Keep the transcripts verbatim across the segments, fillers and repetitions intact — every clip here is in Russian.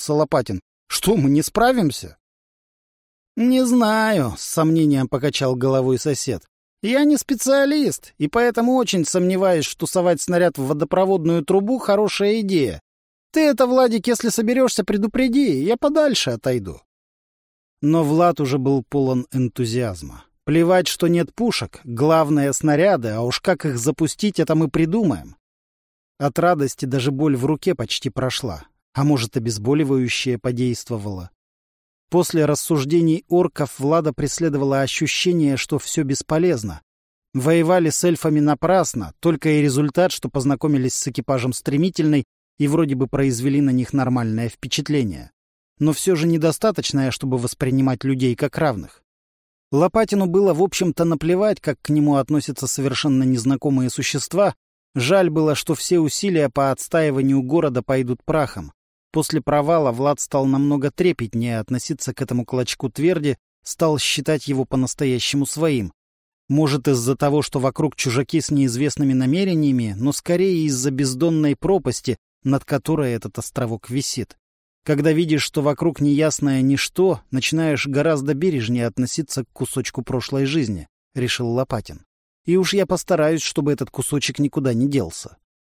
удивился Лопатин. «Что, мы не справимся?» «Не знаю», — с сомнением покачал головой сосед. «Я не специалист, и поэтому очень сомневаюсь, что совать снаряд в водопроводную трубу — хорошая идея. Ты это, Владик, если соберешься, предупреди, я подальше отойду». Но Влад уже был полон энтузиазма. Плевать, что нет пушек, главное — снаряды, а уж как их запустить, это мы придумаем. От радости даже боль в руке почти прошла, а может, обезболивающее подействовало. После рассуждений орков Влада преследовало ощущение, что все бесполезно. Воевали с эльфами напрасно, только и результат, что познакомились с экипажем Стремительной и вроде бы произвели на них нормальное впечатление. Но все же недостаточное, чтобы воспринимать людей как равных. Лопатину было, в общем-то, наплевать, как к нему относятся совершенно незнакомые существа. Жаль было, что все усилия по отстаиванию города пойдут прахом. После провала Влад стал намного трепетнее относиться к этому клочку тверди, стал считать его по-настоящему своим. Может, из-за того, что вокруг чужаки с неизвестными намерениями, но скорее из-за бездонной пропасти, над которой этот островок висит. Когда видишь, что вокруг неясное ничто, начинаешь гораздо бережнее относиться к кусочку прошлой жизни, — решил Лопатин. И уж я постараюсь, чтобы этот кусочек никуда не делся.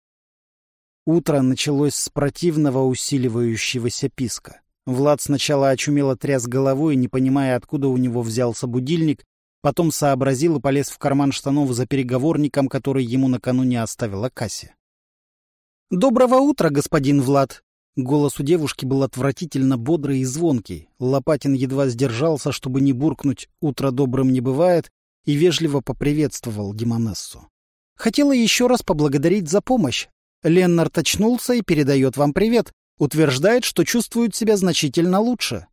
Утро началось с противного усиливающегося писка. Влад сначала очумело тряс головой, не понимая, откуда у него взялся будильник, потом сообразил и полез в карман штанов за переговорником, который ему накануне оставила Кася. «Доброго утра, господин Влад!» Голос у девушки был отвратительно бодрый и звонкий. Лопатин едва сдержался, чтобы не буркнуть «утро добрым не бывает», и вежливо поприветствовал демонессу. «Хотела еще раз поблагодарить за помощь. Леннард очнулся и передает вам привет. Утверждает, что чувствует себя значительно лучше».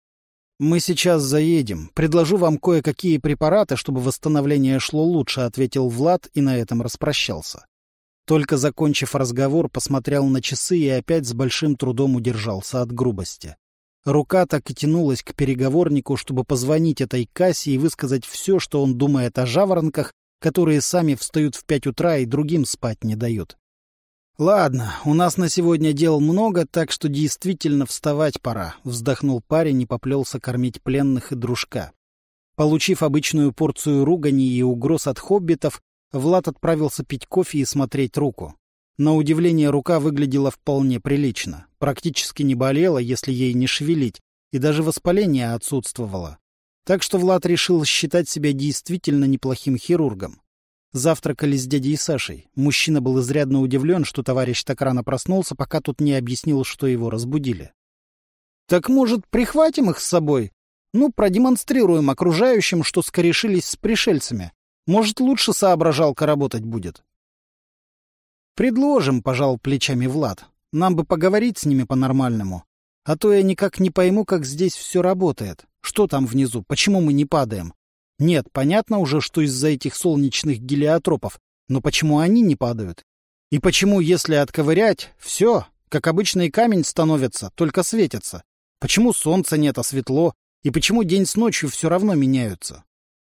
«Мы сейчас заедем. Предложу вам кое-какие препараты, чтобы восстановление шло лучше», — ответил Влад и на этом распрощался. Только закончив разговор, посмотрел на часы и опять с большим трудом удержался от грубости. Рука так и тянулась к переговорнику, чтобы позвонить этой Кассе и высказать все, что он думает о жаворонках, которые сами встают в пять утра и другим спать не дают. «Ладно, у нас на сегодня дел много, так что действительно вставать пора», — вздохнул парень и поплелся кормить пленных и дружка. Получив обычную порцию ругани и угроз от хоббитов, Влад отправился пить кофе и смотреть руку. На удивление, рука выглядела вполне прилично. Практически не болела, если ей не шевелить, и даже воспаление отсутствовало. Так что Влад решил считать себя действительно неплохим хирургом. Завтракали с дядей Сашей. Мужчина был изрядно удивлен, что товарищ так рано проснулся, пока тут не объяснил, что его разбудили. «Так, может, прихватим их с собой? Ну, продемонстрируем окружающим, что скорешились с пришельцами. Может, лучше соображалка работать будет». «Предложим», — пожал плечами Влад. «Нам бы поговорить с ними по-нормальному. А то я никак не пойму, как здесь все работает. Что там внизу? Почему мы не падаем? Нет, понятно уже, что из-за этих солнечных гелиотропов. Но почему они не падают? И почему, если отковырять, все, как обычный камень становится, только светится? Почему солнца нет, а светло? И почему день с ночью все равно меняются?»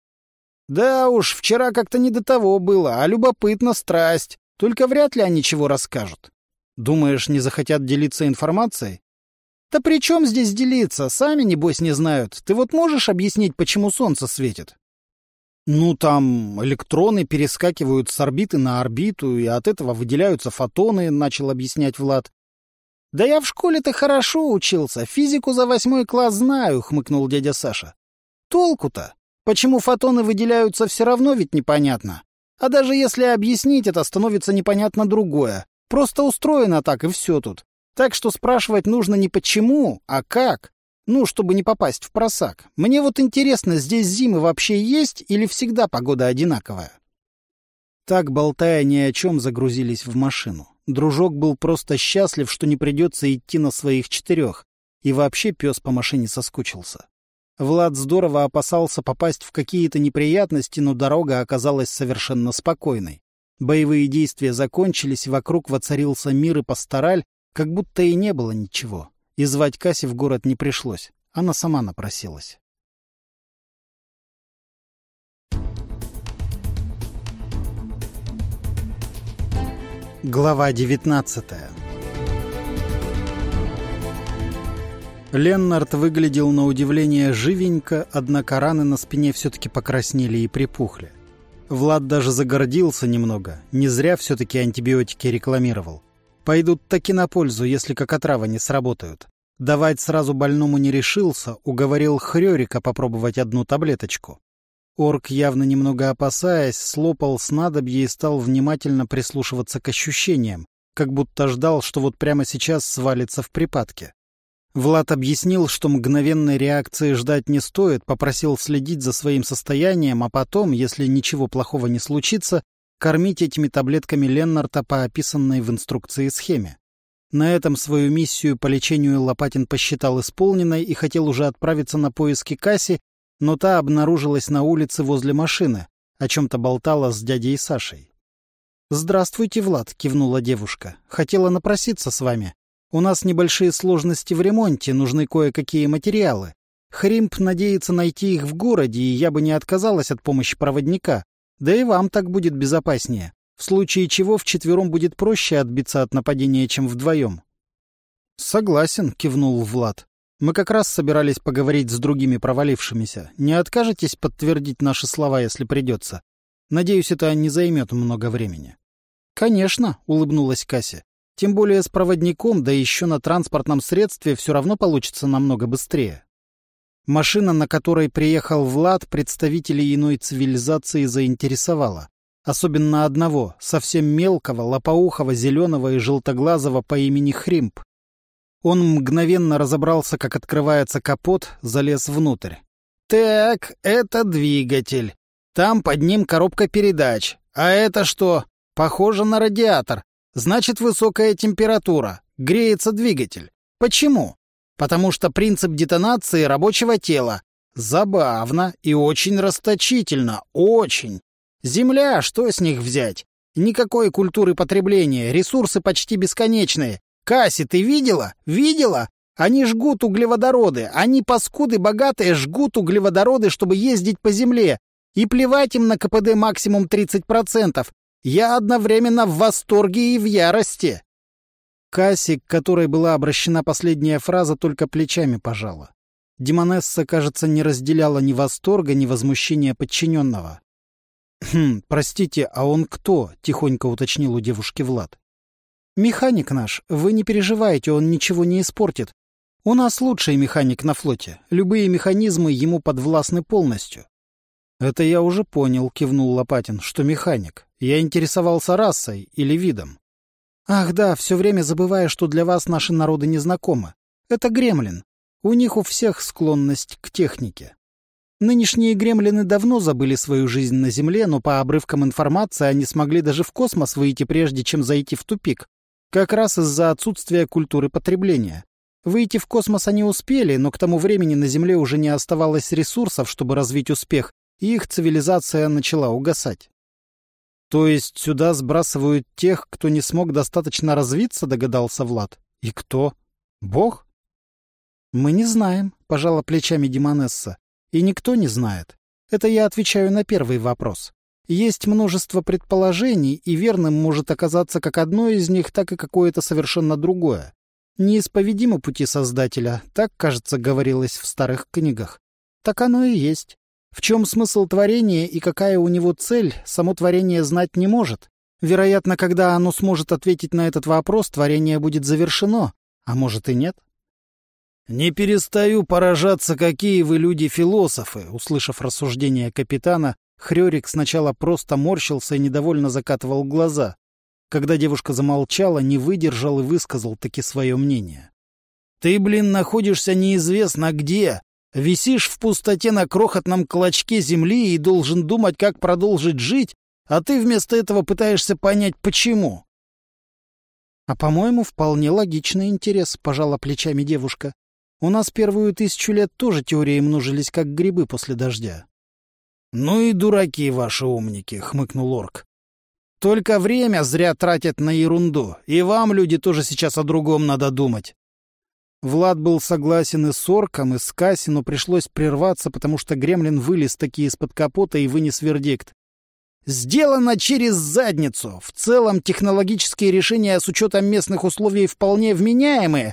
«Да уж, вчера как-то не до того было, а любопытно страсть. Только вряд ли они чего расскажут». «Думаешь, не захотят делиться информацией?» «Да при чем здесь делиться? Сами, небось, не знают. Ты вот можешь объяснить, почему солнце светит?» «Ну, там электроны перескакивают с орбиты на орбиту, и от этого выделяются фотоны», — начал объяснять Влад. «Да я в школе-то хорошо учился, физику за восьмой класс знаю», — хмыкнул дядя Саша. «Толку-то? Почему фотоны выделяются, все равно ведь непонятно. А даже если объяснить это, становится непонятно другое. Просто устроено так, и все тут. Так что спрашивать нужно не почему, а как. Ну, чтобы не попасть в просак. Мне вот интересно, здесь зимы вообще есть или всегда погода одинаковая?» Так, болтая ни о чем, загрузились в машину. Дружок был просто счастлив, что не придется идти на своих четырех. И вообще пес по машине соскучился. Влад здорово опасался попасть в какие-то неприятности, но дорога оказалась совершенно спокойной. Боевые действия закончились, вокруг воцарился мир и пастораль, как будто и не было ничего. И звать Кассе в город не пришлось. Она сама напросилась. Глава девятнадцатая. Леннард выглядел на удивление живенько, однако раны на спине все-таки покраснели и припухли. Влад даже загордился немного, не зря все-таки антибиотики рекламировал. Пойдут таки на пользу, если как отрава не сработают. Давать сразу больному не решился, уговорил Хрёрика попробовать одну таблеточку. Орк, явно немного опасаясь, слопал снадобье и стал внимательно прислушиваться к ощущениям, как будто ждал, что вот прямо сейчас свалится в припадке. Влад объяснил, что мгновенной реакции ждать не стоит, попросил следить за своим состоянием, а потом, если ничего плохого не случится, кормить этими таблетками Леннарта по описанной в инструкции схеме. На этом свою миссию по лечению Лопатин посчитал исполненной и хотел уже отправиться на поиски Касси, но та обнаружилась на улице возле машины, о чем-то болтала с дядей Сашей. «Здравствуйте, Влад», — кивнула девушка. «Хотела напроситься с вами. У нас небольшие сложности в ремонте, нужны кое-какие материалы. Хримп надеется найти их в городе, и я бы не отказалась от помощи проводника. Да и вам так будет безопаснее. В случае чего вчетвером будет проще отбиться от нападения, чем вдвоем». «Согласен», — кивнул Влад. «Мы как раз собирались поговорить с другими провалившимися. Не откажетесь подтвердить наши слова, если придется? Надеюсь, это не займет много времени». «Конечно», — улыбнулась Кася. «Тем более с проводником, да еще на транспортном средстве, все равно получится намного быстрее». Машина, на которой приехал Влад, представителей иной цивилизации заинтересовала. Особенно одного, совсем мелкого, лопоухого, зеленого и желтоглазого по имени Хримп. Он мгновенно разобрался, как открывается капот, залез внутрь. «Так, это двигатель. Там под ним коробка передач. А это что? Похоже на радиатор. Значит, высокая температура. Греется двигатель. Почему? Потому что принцип детонации рабочего тела. Забавно и очень расточительно. Очень. Земля, что с них взять? Никакой культуры потребления. Ресурсы почти бесконечные. Касси, ты видела? Видела? Они жгут углеводороды. Они, паскуды богатые, жгут углеводороды, чтобы ездить по земле. И плевать им на КПД максимум тридцать процентов. Я одновременно в восторге и в ярости. Касси, к которой была обращена последняя фраза, только плечами пожала. Демонесса, кажется, не разделяла ни восторга, ни возмущения подчиненного. «Хм, простите, а он кто?» — тихонько уточнил у девушки Влад. «Механик наш. Вы не переживайте, он ничего не испортит. У нас лучший механик на флоте. Любые механизмы ему подвластны полностью». «Это я уже понял», — кивнул Лопатин, — «что механик. Я интересовался расой или видом». «Ах да, все время забывая, что для вас наши народы не знакомы. Это гремлин. У них у всех склонность к технике. Нынешние гремлины давно забыли свою жизнь на Земле, но по обрывкам информации они смогли даже в космос выйти, прежде чем зайти в тупик. Как раз из-за отсутствия культуры потребления. Выйти в космос они успели, но к тому времени на Земле уже не оставалось ресурсов, чтобы развить успех, и их цивилизация начала угасать». «То есть сюда сбрасывают тех, кто не смог достаточно развиться?» — догадался Влад. «И кто? Бог?» «Мы не знаем», — пожала плечами демонесса. «И никто не знает. Это я отвечаю на первый вопрос. Есть множество предположений, и верным может оказаться как одно из них, так и какое-то совершенно другое. Неисповедимы пути Создателя, так, кажется, говорилось в старых книгах. Так оно и есть. В чем смысл творения и какая у него цель, само творение знать не может. Вероятно, когда оно сможет ответить на этот вопрос, творение будет завершено, а может и нет». «Не перестаю поражаться, какие вы люди-философы», — услышав рассуждение капитана, Хрёрик сначала просто морщился и недовольно закатывал глаза. Когда девушка замолчала, не выдержал и высказал таки свое мнение. «Ты, блин, находишься неизвестно где. Висишь в пустоте на крохотном клочке земли и должен думать, как продолжить жить, а ты вместо этого пытаешься понять, почему». «А, по-моему, вполне логичный интерес», — пожала плечами девушка. «У нас первую тысячу лет тоже теории множились, как грибы после дождя». «Ну и дураки ваши умники», — хмыкнул орк. «Только время зря тратят на ерунду, и вам, люди, тоже сейчас о другом надо думать». Влад был согласен и с орком, и с Касси, но пришлось прерваться, потому что гремлин вылез таки из-под капота и вынес вердикт. «Сделано через задницу. В целом технологические решения с учетом местных условий вполне вменяемые,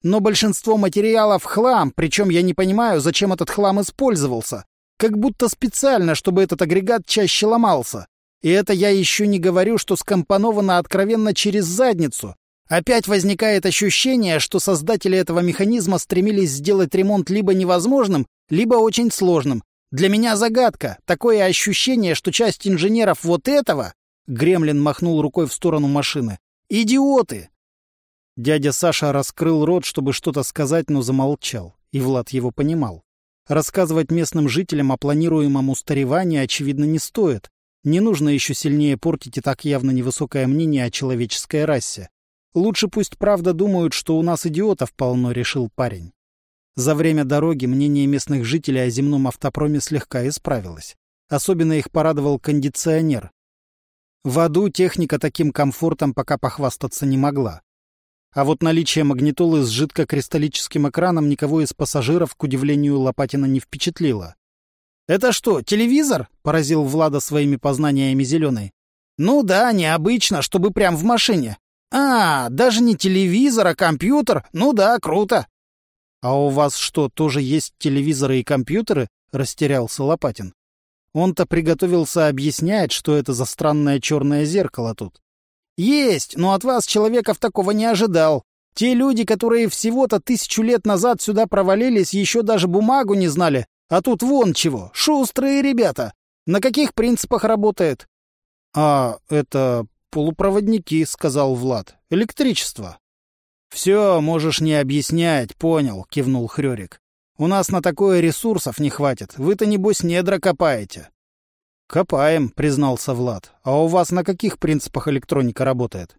Но большинство материалов — хлам, причем я не понимаю, зачем этот хлам использовался. Как будто специально, чтобы этот агрегат чаще ломался. И это я еще не говорю, что скомпоновано откровенно через задницу. Опять возникает ощущение, что создатели этого механизма стремились сделать ремонт либо невозможным, либо очень сложным. Для меня загадка. Такое ощущение, что часть инженеров вот этого... Гремлин махнул рукой в сторону машины. «Идиоты!» Дядя Саша раскрыл рот, чтобы что-то сказать, но замолчал. И Влад его понимал. Рассказывать местным жителям о планируемом устаревании, очевидно, не стоит. Не нужно еще сильнее портить и так явно невысокое мнение о человеческой расе. Лучше пусть правда думают, что у нас идиотов полно, решил парень. За время дороги мнение местных жителей о земном автопроме слегка исправилось. Особенно их порадовал кондиционер. В аду техника таким комфортом пока похвастаться не могла. А вот наличие магнитолы с жидкокристаллическим экраном никого из пассажиров, к удивлению, Лопатина не впечатлило. «Это что, телевизор?» — поразил Влада своими познаниями зеленой. «Ну да, необычно, чтобы прям в машине. А, даже не телевизор, а компьютер. Ну да, круто». «А у вас что, тоже есть телевизоры и компьютеры?» — растерялся Лопатин. Он-то приготовился объяснять, что это за странное черное зеркало тут. «Есть, но от вас, человеков, такого не ожидал. Те люди, которые всего-то тысячу лет назад сюда провалились, еще даже бумагу не знали. А тут вон чего, шустрые ребята. На каких принципах работает?» «А, это полупроводники», — сказал Влад. «Электричество». «Все, можешь не объяснять, понял», — кивнул Хрёрик. «У нас на такое ресурсов не хватит. Вы-то, небось, недра копаете». «Копаем», — признался Влад. «А у вас на каких принципах электроника работает?»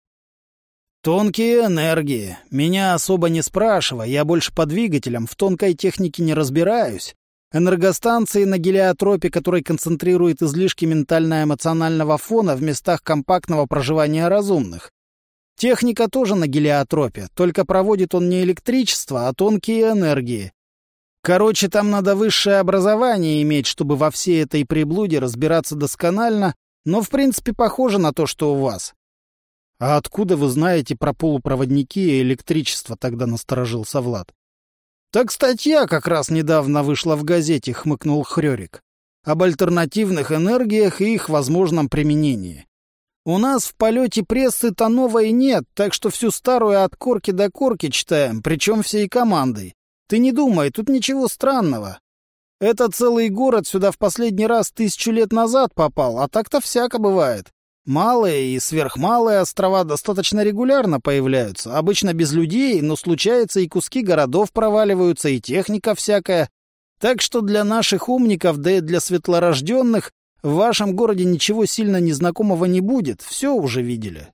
«Тонкие энергии. Меня особо не спрашивай, я больше по двигателям, в тонкой технике не разбираюсь. Энергостанции на гелиотропе, который концентрирует излишки ментально-эмоционального фона в местах компактного проживания разумных. Техника тоже на гелиотропе, только проводит он не электричество, а тонкие энергии. Короче, там надо высшее образование иметь, чтобы во всей этой приблуде разбираться досконально, но в принципе похоже на то, что у вас». «А откуда вы знаете про полупроводники и электричество?» — тогда насторожился Влад. «Так статья как раз недавно вышла в газете», — хмыкнул Хрёрик. «Об альтернативных энергиях и их возможном применении. У нас в полете прессы-то новой нет, так что всю старую от корки до корки читаем, причем всей командой. Ты не думай, тут ничего странного. Это целый город сюда в последний раз тысячу лет назад попал, а так-то всяко бывает. Малые и сверхмалые острова достаточно регулярно появляются, обычно без людей, но случается и куски городов проваливаются, и техника всякая. Так что для наших умников, да и для светлорожденных, в вашем городе ничего сильно незнакомого не будет, все уже видели».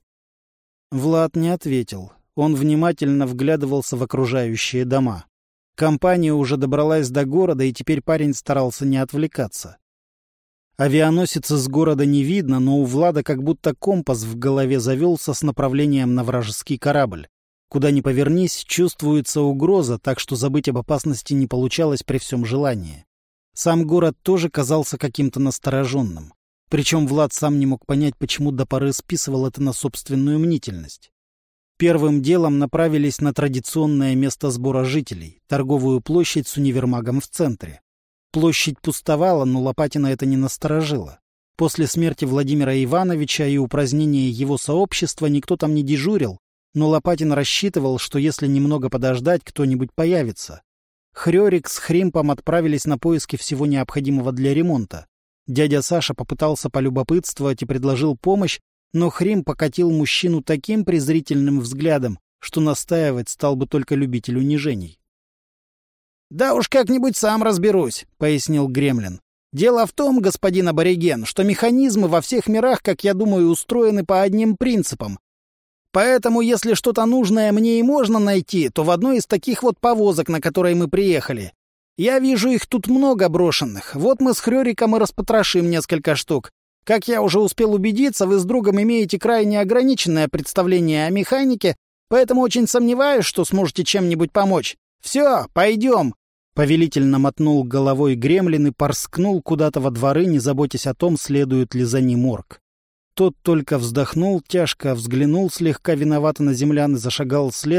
Влад не ответил. Он внимательно вглядывался в окружающие дома. Компания уже добралась до города, и теперь парень старался не отвлекаться. Авианосец из города не видно, но у Влада как будто компас в голове завелся с направлением на вражеский корабль. Куда ни повернись, чувствуется угроза, так что забыть об опасности не получалось при всем желании. Сам город тоже казался каким-то настороженным. Причем Влад сам не мог понять, почему до поры списывал это на собственную мнительность. Первым делом направились на традиционное место сбора жителей — торговую площадь с универмагом в центре. Площадь пустовала, но Лопатина это не насторожило. После смерти Владимира Ивановича и упразднения его сообщества никто там не дежурил, но Лопатин рассчитывал, что если немного подождать, кто-нибудь появится. Хрёрик с Хримпом отправились на поиски всего необходимого для ремонта. Дядя Саша попытался полюбопытствовать и предложил помощь, но Хрим покатил мужчину таким презрительным взглядом, что настаивать стал бы только любитель унижений. «Да уж как-нибудь сам разберусь», — пояснил Гремлин. «Дело в том, господин абориген, что механизмы во всех мирах, как я думаю, устроены по одним принципам. Поэтому, если что-то нужное мне и можно найти, то в одной из таких вот повозок, на которой мы приехали. Я вижу их тут много брошенных. Вот мы с Хрёриком и распотрошим несколько штук. Как я уже успел убедиться, вы с другом имеете крайне ограниченное представление о механике, поэтому очень сомневаюсь, что сможете чем-нибудь помочь. Все, пойдем!» Повелительно мотнул головой Гремлин и порскнул куда-то во дворы, не заботясь о том, следует ли за ним орк. Тот только вздохнул тяжко, взглянул слегка виновато на землян и зашагал следом,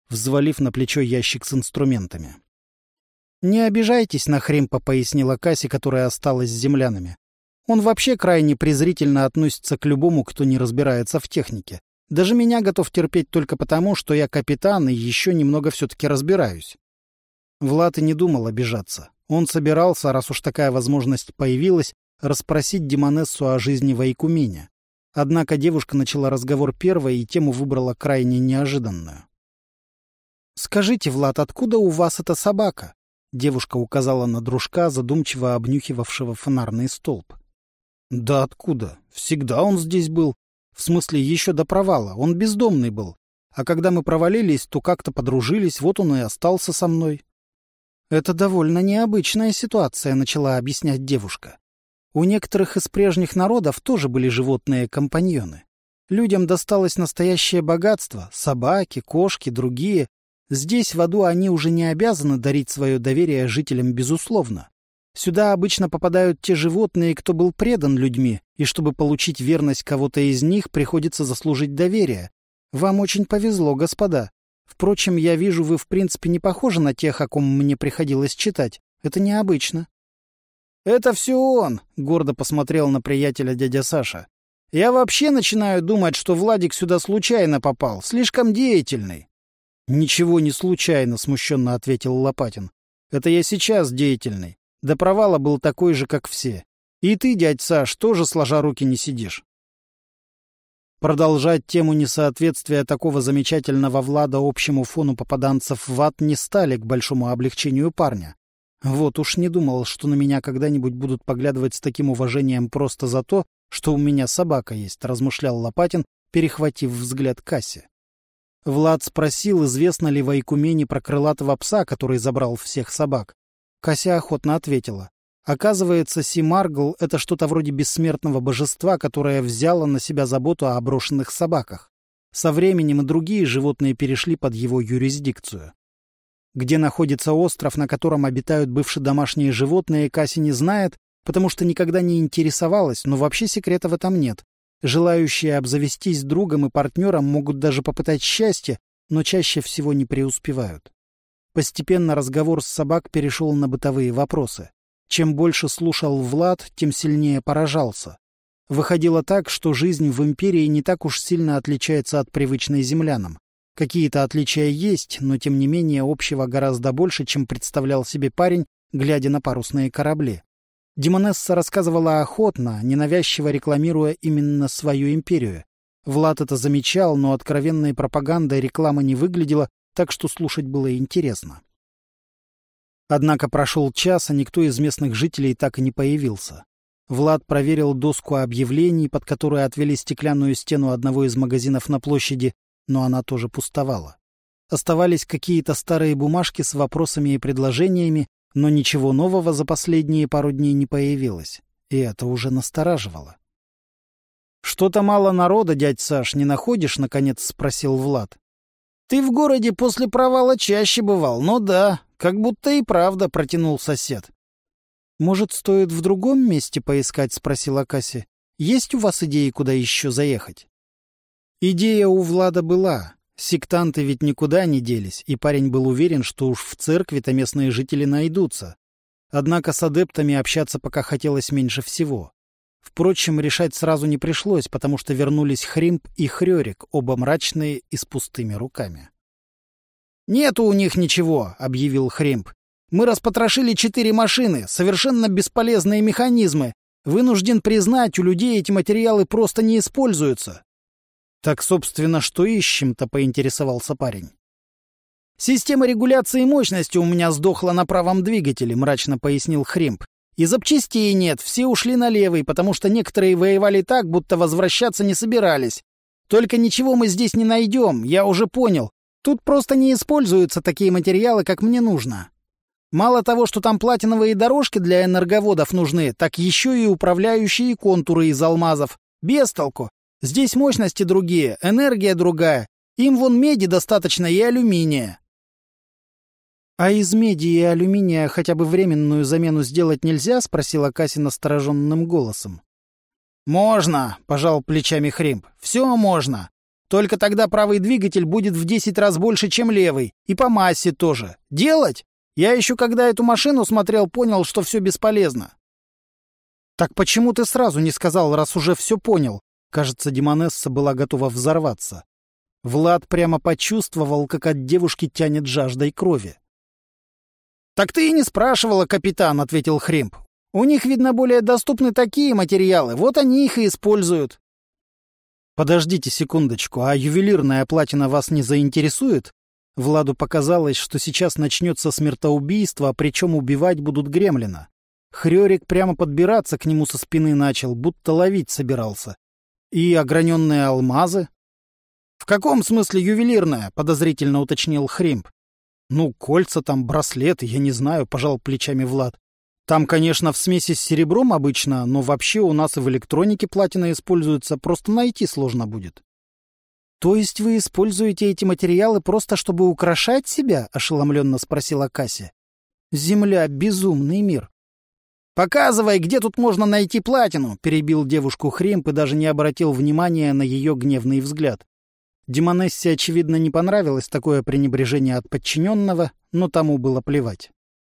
взвалив на плечо ящик с инструментами. «Не обижайтесь на Хримпа», — пояснила Касси, которая осталась с землянами. «Он вообще крайне презрительно относится к любому, кто не разбирается в технике. Даже меня готов терпеть только потому, что я капитан и еще немного все-таки разбираюсь». Влад и не думал обижаться. Он собирался, раз уж такая возможность появилась, расспросить Демонессу о жизни в Айкумене. Однако девушка начала разговор первой и тему выбрала крайне неожиданную. «Скажите, Влад, откуда у вас эта собака?» Девушка указала на дружка, задумчиво обнюхивавшего фонарный столб. «Да откуда? Всегда он здесь был. В смысле, еще до провала. Он бездомный был. А когда мы провалились, то как-то подружились, вот он и остался со мной». «Это довольно необычная ситуация», — начала объяснять девушка. «У некоторых из прежних народов тоже были животные-компаньоны. Людям досталось настоящее богатство — собаки, кошки, другие. Здесь, в аду, они уже не обязаны дарить свое доверие жителям безусловно. Сюда обычно попадают те животные, кто был предан людьми, и чтобы получить верность кого-то из них, приходится заслужить доверие. Вам очень повезло, господа. Впрочем, я вижу, вы в принципе не похожи на тех, о ком мне приходилось читать. Это необычно». «Это все он», — гордо посмотрел на приятеля дядя Саша. «Я вообще начинаю думать, что Владик сюда случайно попал, слишком деятельный». «Ничего не случайно», — смущенно ответил Лопатин. «Это я сейчас деятельный. До провала был такой же, как все. И ты, дядь Саш, тоже сложа руки не сидишь». Продолжать тему несоответствия такого замечательного Влада общему фону попаданцев в ад не стали к большому облегчению парня. Вот уж не думал, что на меня когда-нибудь будут поглядывать с таким уважением просто за то, что у меня собака есть, размышлял Лопатин, перехватив взгляд Касси. Влад спросил, известно ли в Айкумене про крылатого пса, который забрал всех собак. Кася охотно ответила. Оказывается, Симаргл — это что-то вроде бессмертного божества, которое взяло на себя заботу о брошенных собаках. Со временем и другие животные перешли под его юрисдикцию. Где находится остров, на котором обитают бывшие домашние животные, Кася не знает, потому что никогда не интересовалась, но вообще секрета в этом нет. Желающие обзавестись другом и партнером могут даже попытать счастье, но чаще всего не преуспевают. Постепенно разговор с собак перешел на бытовые вопросы. Чем больше слушал Влад, тем сильнее поражался. Выходило так, что жизнь в империи не так уж сильно отличается от привычной землянам. Какие-то отличия есть, но тем не менее общего гораздо больше, чем представлял себе парень, глядя на парусные корабли. Демонесса рассказывала охотно, ненавязчиво рекламируя именно свою империю. Влад это замечал, но откровенной пропагандой реклама не выглядела, так что слушать было интересно. Однако прошел час, а никто из местных жителей так и не появился. Влад проверил доску объявлений, под которой отвели стеклянную стену одного из магазинов на площади, но она тоже пустовала. Оставались какие-то старые бумажки с вопросами и предложениями, но ничего нового за последние пару дней не появилось, и это уже настораживало. «Что-то мало народа, дядь Саш, не находишь?» — наконец спросил Влад. «Ты в городе после провала чаще бывал, но да, как будто и правда», — протянул сосед. «Может, стоит в другом месте поискать?» — спросила Касси. «Есть у вас идеи, куда еще заехать?» Идея у Влада была. Сектанты ведь никуда не делись, и парень был уверен, что уж в церкви-то местные жители найдутся. Однако с адептами общаться пока хотелось меньше всего. Впрочем, решать сразу не пришлось, потому что вернулись Хримп и Хрёрик, оба мрачные и с пустыми руками. «Нету у них ничего», — объявил Хримп. «Мы распотрошили четыре машины, совершенно бесполезные механизмы. Вынужден признать, у людей эти материалы просто не используются». «Так, собственно, что ищем-то?» — поинтересовался парень. «Система регуляции мощности у меня сдохла на правом двигателе», — мрачно пояснил Хримп. «И запчастей нет, все ушли на левый, потому что некоторые воевали так, будто возвращаться не собирались. Только ничего мы здесь не найдем, я уже понял. Тут просто не используются такие материалы, как мне нужно. Мало того, что там платиновые дорожки для энерговодов нужны, так еще и управляющие контуры из алмазов. Без толку. Здесь мощности другие, энергия другая. Им вон меди достаточно и алюминия». «А из меди и алюминия хотя бы временную замену сделать нельзя?» — спросила Кася настороженным голосом. «Можно», — пожал плечами Хримп. «Все можно. Только тогда правый двигатель будет в десять раз больше, чем левый. И по массе тоже. Делать? Я еще когда эту машину смотрел, понял, что все бесполезно. Так почему ты сразу не сказал, раз уже все понял? Кажется, Демонесса была готова взорваться. Влад прямо почувствовал, как от девушки тянет жаждой крови. «Так ты и не спрашивала, капитан», — ответил Хримп. «У них, видно, более доступны такие материалы. Вот они их и используют». «Подождите секундочку, а ювелирная платина вас не заинтересует?» Владу показалось, что сейчас начнется смертоубийство, причем убивать будут гремлина. Хрёрик прямо подбираться к нему со спины начал, будто ловить собирался. И ограненные алмазы? «В каком смысле ювелирная?» — подозрительно уточнил Хримп. «Ну, кольца там, браслеты, я не знаю», — пожал плечами Влад. «Там, конечно, в смеси с серебром обычно, но вообще у нас и в электронике платина используется, просто найти сложно будет». «То есть вы используете эти материалы просто чтобы украшать себя?» — ошеломленно спросила Касси. «Земля — безумный мир». «Показывай, где тут можно найти платину!» — перебил девушку Хримп и даже не обратил внимания на ее гневный взгляд. Демонессе, очевидно, не понравилось такое пренебрежение от подчиненного, но тому было плевать.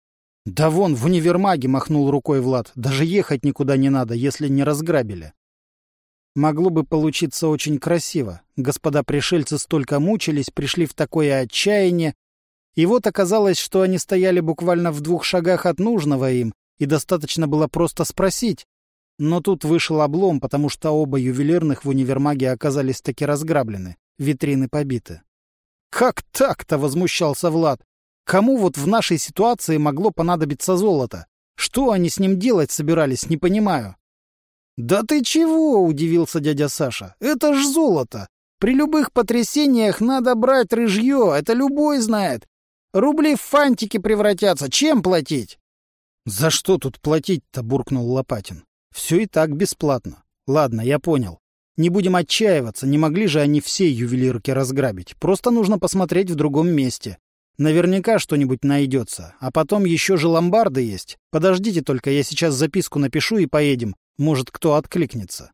«Да вон, в универмаге!» — махнул рукой Влад. «Даже ехать никуда не надо, если не разграбили». Могло бы получиться очень красиво. Господа пришельцы столько мучились, пришли в такое отчаяние. И вот оказалось, что они стояли буквально в двух шагах от нужного им, и достаточно было просто спросить. Но тут вышел облом, потому что оба ювелирных в универмаге оказались таки разграблены, витрины побиты. «Как так-то?» — возмущался Влад. «Кому вот в нашей ситуации могло понадобиться золото? Что они с ним делать собирались, не понимаю». «Да ты чего?» — удивился дядя Саша. «Это ж золото! При любых потрясениях надо брать рыжье, это любой знает. Рубли в фантики превратятся, чем платить?» «За что тут платить-то?» — буркнул Лопатин. «Все и так бесплатно. Ладно, я понял. Не будем отчаиваться, не могли же они все ювелирки разграбить. Просто нужно посмотреть в другом месте. Наверняка что-нибудь найдется. А потом еще же ломбарды есть. Подождите только, я сейчас записку напишу и поедем. Может, кто откликнется».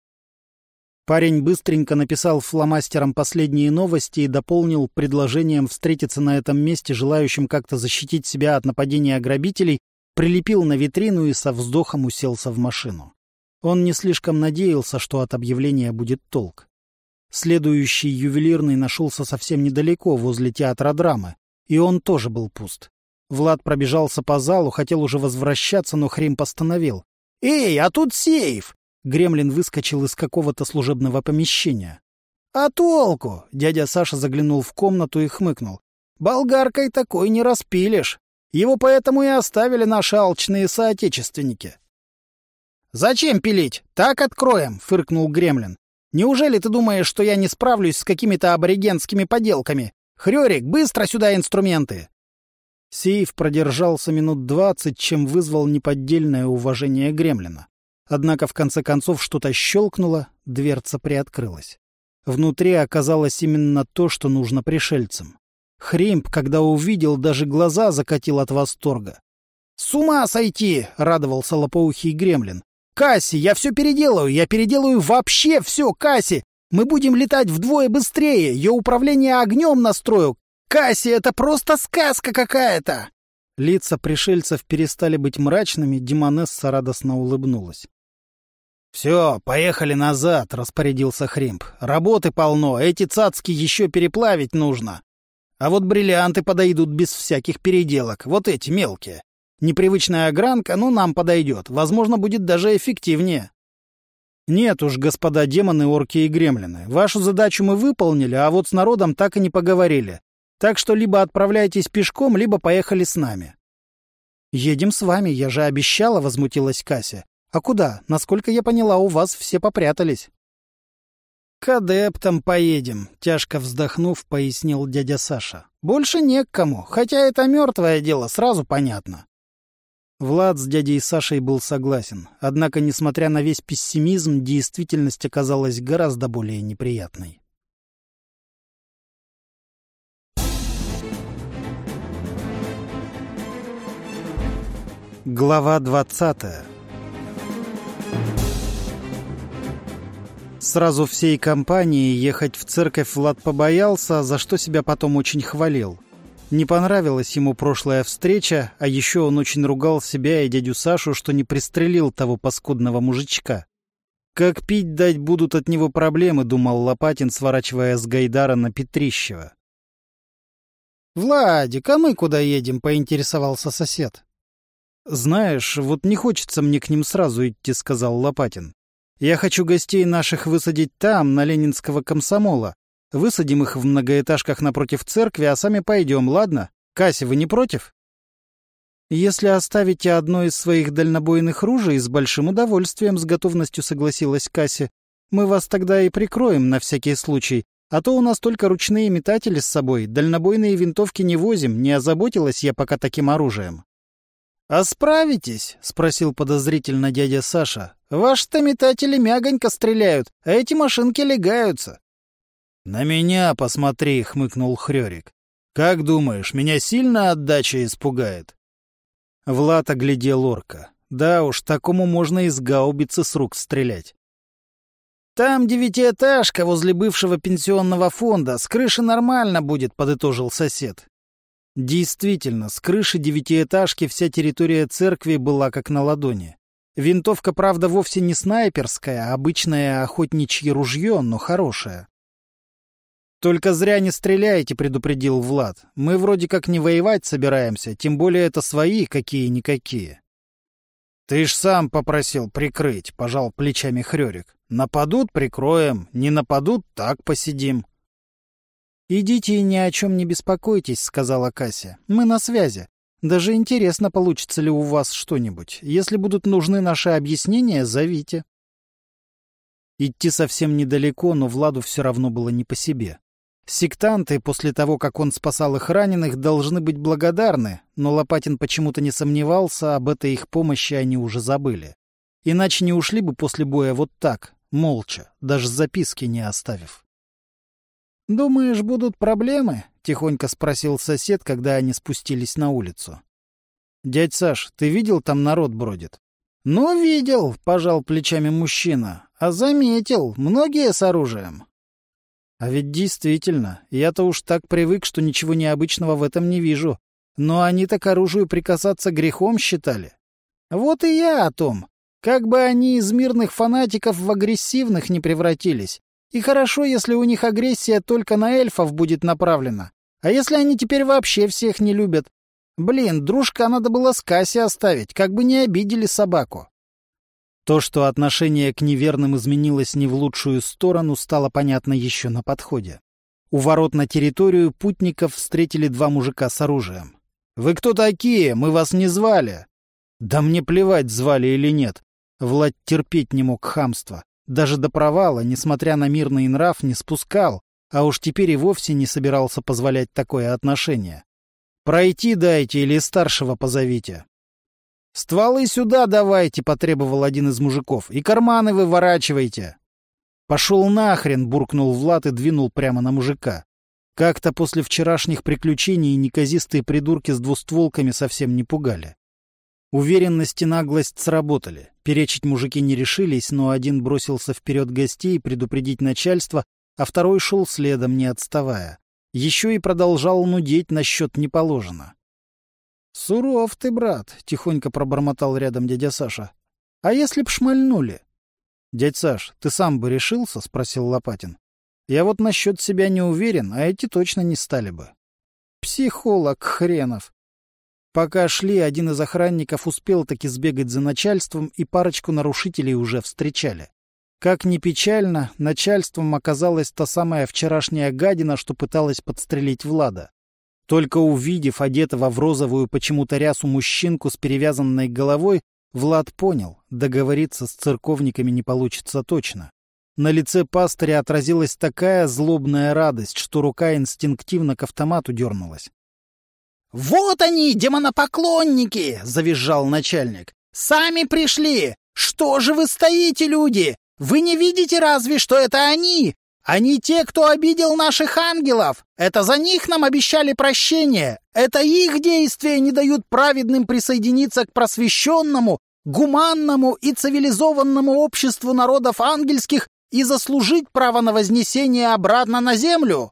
Парень быстренько написал фломастером последние новости и дополнил предложением встретиться на этом месте желающим как-то защитить себя от нападения грабителей, прилепил на витрину и со вздохом уселся в машину. Он не слишком надеялся, что от объявления будет толк. Следующий ювелирный нашелся совсем недалеко, возле театра драмы, и он тоже был пуст. Влад пробежался по залу, хотел уже возвращаться, но Хримп остановил. «Эй, а тут сейф!» Гремлин выскочил из какого-то служебного помещения. «А толку?» — дядя Саша заглянул в комнату и хмыкнул. «Болгаркой такой не распилишь. Его поэтому и оставили наши алчные соотечественники». «Зачем пилить? Так откроем!» — фыркнул Гремлин. «Неужели ты думаешь, что я не справлюсь с какими-то аборигенскими поделками? Хрёрик, быстро сюда инструменты!» Сейф продержался минут двадцать, чем вызвал неподдельное уважение Гремлина. Однако в конце концов что-то щелкнуло, дверца приоткрылась. Внутри оказалось именно то, что нужно пришельцам. Хримп, когда увидел, даже глаза закатил от восторга. «С ума сойти!» — радовался лопоухий Гремлин. «Касси, я все переделаю, я переделаю вообще все, Касси! Мы будем летать вдвое быстрее, я управление огнем настрою! Касси, это просто сказка какая-то!» Лица пришельцев перестали быть мрачными, Демонесса радостно улыбнулась. «Все, поехали назад», — распорядился Хримп. «Работы полно, эти цацки еще переплавить нужно. А вот бриллианты подойдут без всяких переделок, вот эти мелкие. Непривычная огранка, но нам подойдет, возможно, будет даже эффективнее». «Нет уж, господа демоны, орки и гремлины, вашу задачу мы выполнили, а вот с народом так и не поговорили. Так что либо отправляйтесь пешком, либо поехали с нами». «Едем с вами, я же обещала», — возмутилась Кася. «А куда? Насколько я поняла, у вас все попрятались». «К адептам поедем», — тяжко вздохнув, пояснил дядя Саша. «Больше не к кому, хотя это мертвое дело, сразу понятно». Влад с дядей Сашей был согласен, однако, несмотря на весь пессимизм, действительность оказалась гораздо более неприятной. Глава двадцатая. Сразу всей компанией ехать в церковь Влад побоялся, за что себя потом очень хвалил. Не понравилась ему прошлая встреча, а еще он очень ругал себя и дядю Сашу, что не пристрелил того паскудного мужичка. «Как пить дать будут от него проблемы», — думал Лопатин, сворачивая с Гайдара на Петрищева. «Владик, а мы куда едем?» — поинтересовался сосед. «Знаешь, вот не хочется мне к ним сразу идти», — сказал Лопатин. «Я хочу гостей наших высадить там, на Ленинского комсомола. Высадим их в многоэтажках напротив церкви, а сами пойдем, ладно? Кася, вы не против?» «Если оставите одно из своих дальнобойных ружей, с большим удовольствием, с готовностью согласилась Кася. Мы вас тогда и прикроем на всякий случай, а то у нас только ручные метатели с собой, дальнобойные винтовки не возим, не озаботилась я пока таким оружием». «А справитесь?» — спросил подозрительно дядя Саша. «Ваши-то метатели мягонько стреляют, а эти машинки легаются». «На меня посмотри», — хмыкнул Хрёрик. «Как думаешь, меня сильно отдача испугает?» Влад оглядел орка. Да уж, такому можно из гаубицы с рук стрелять. «Там девятиэтажка возле бывшего пенсионного фонда, с крыши нормально будет», — подытожил сосед. Действительно, с крыши девятиэтажки вся территория церкви была как на ладони. Винтовка, правда, вовсе не снайперская, а обычное охотничье ружье, но хорошее. «Только зря не стреляйте», — предупредил Влад. «Мы вроде как не воевать собираемся, тем более это свои какие-никакие». «Ты ж сам попросил прикрыть», — пожал плечами Хрёрик. «Нападут — прикроем, не нападут — так посидим». «Идите и ни о чем не беспокойтесь», — сказала Кася. «Мы на связи. Даже интересно, получится ли у вас что-нибудь. Если будут нужны наши объяснения, зовите». Идти совсем недалеко, но Владу все равно было не по себе. Сектанты, после того, как он спасал их раненых, должны быть благодарны, но Лопатин почему-то не сомневался, об этой их помощи они уже забыли. Иначе не ушли бы после боя вот так, молча, даже записки не оставив. «Думаешь, будут проблемы?» — тихонько спросил сосед, когда они спустились на улицу. «Дядь Саш, ты видел, там народ бродит?» «Ну, видел», — пожал плечами мужчина. «А заметил, многие с оружием». «А ведь действительно, я-то уж так привык, что ничего необычного в этом не вижу. Но они-то к оружию прикасаться грехом считали». «Вот и я о том. Как бы они из мирных фанатиков в агрессивных не превратились. И хорошо, если у них агрессия только на эльфов будет направлена. А если они теперь вообще всех не любят? Блин, дружка надо было с Касси оставить, как бы не обидели собаку». То, что отношение к неверным изменилось не в лучшую сторону, стало понятно еще на подходе. У ворот на территорию путников встретили два мужика с оружием. «Вы кто такие? Мы вас не звали!» «Да мне плевать, звали или нет». Влад терпеть не мог хамства. Даже до провала, несмотря на мирный нрав, не спускал, а уж теперь и вовсе не собирался позволять такое отношение. «Пройти дайте или старшего позовите». «Стволы сюда давайте», — потребовал один из мужиков, — «и карманы выворачивайте». «Пошел нахрен», — буркнул Влад и двинул прямо на мужика. Как-то после вчерашних приключений неказистые придурки с двустволками совсем не пугали. Уверенность и наглость сработали. Перечить мужики не решились, но один бросился вперед гостей предупредить начальство, а второй шел следом, не отставая. Еще и продолжал нудеть насчет «не положено». «Суров ты, брат», — тихонько пробормотал рядом дядя Саша. «А если б шмальнули?» «Дядь Саш, ты сам бы решился?» — спросил Лопатин. «Я вот насчет себя не уверен, а эти точно не стали бы». «Психолог хренов». Пока шли, один из охранников успел таки сбегать за начальством, и парочку нарушителей уже встречали. Как ни печально, начальством оказалась та самая вчерашняя гадина, что пыталась подстрелить Влада. Только увидев одетого в розовую почему-то рясу мужчинку с перевязанной головой, Влад понял, договориться с церковниками не получится точно. На лице пастыря отразилась такая злобная радость, что рука инстинктивно к автомату дернулась. «Вот они, демонопоклонники!» — завизжал начальник. «Сами пришли! Что же вы стоите, люди? Вы не видите разве, что это они? Они те, кто обидел наших ангелов. Это за них нам обещали прощение. Это их действия не дают праведным присоединиться к просвещенному, гуманному и цивилизованному обществу народов ангельских и заслужить право на вознесение обратно на землю.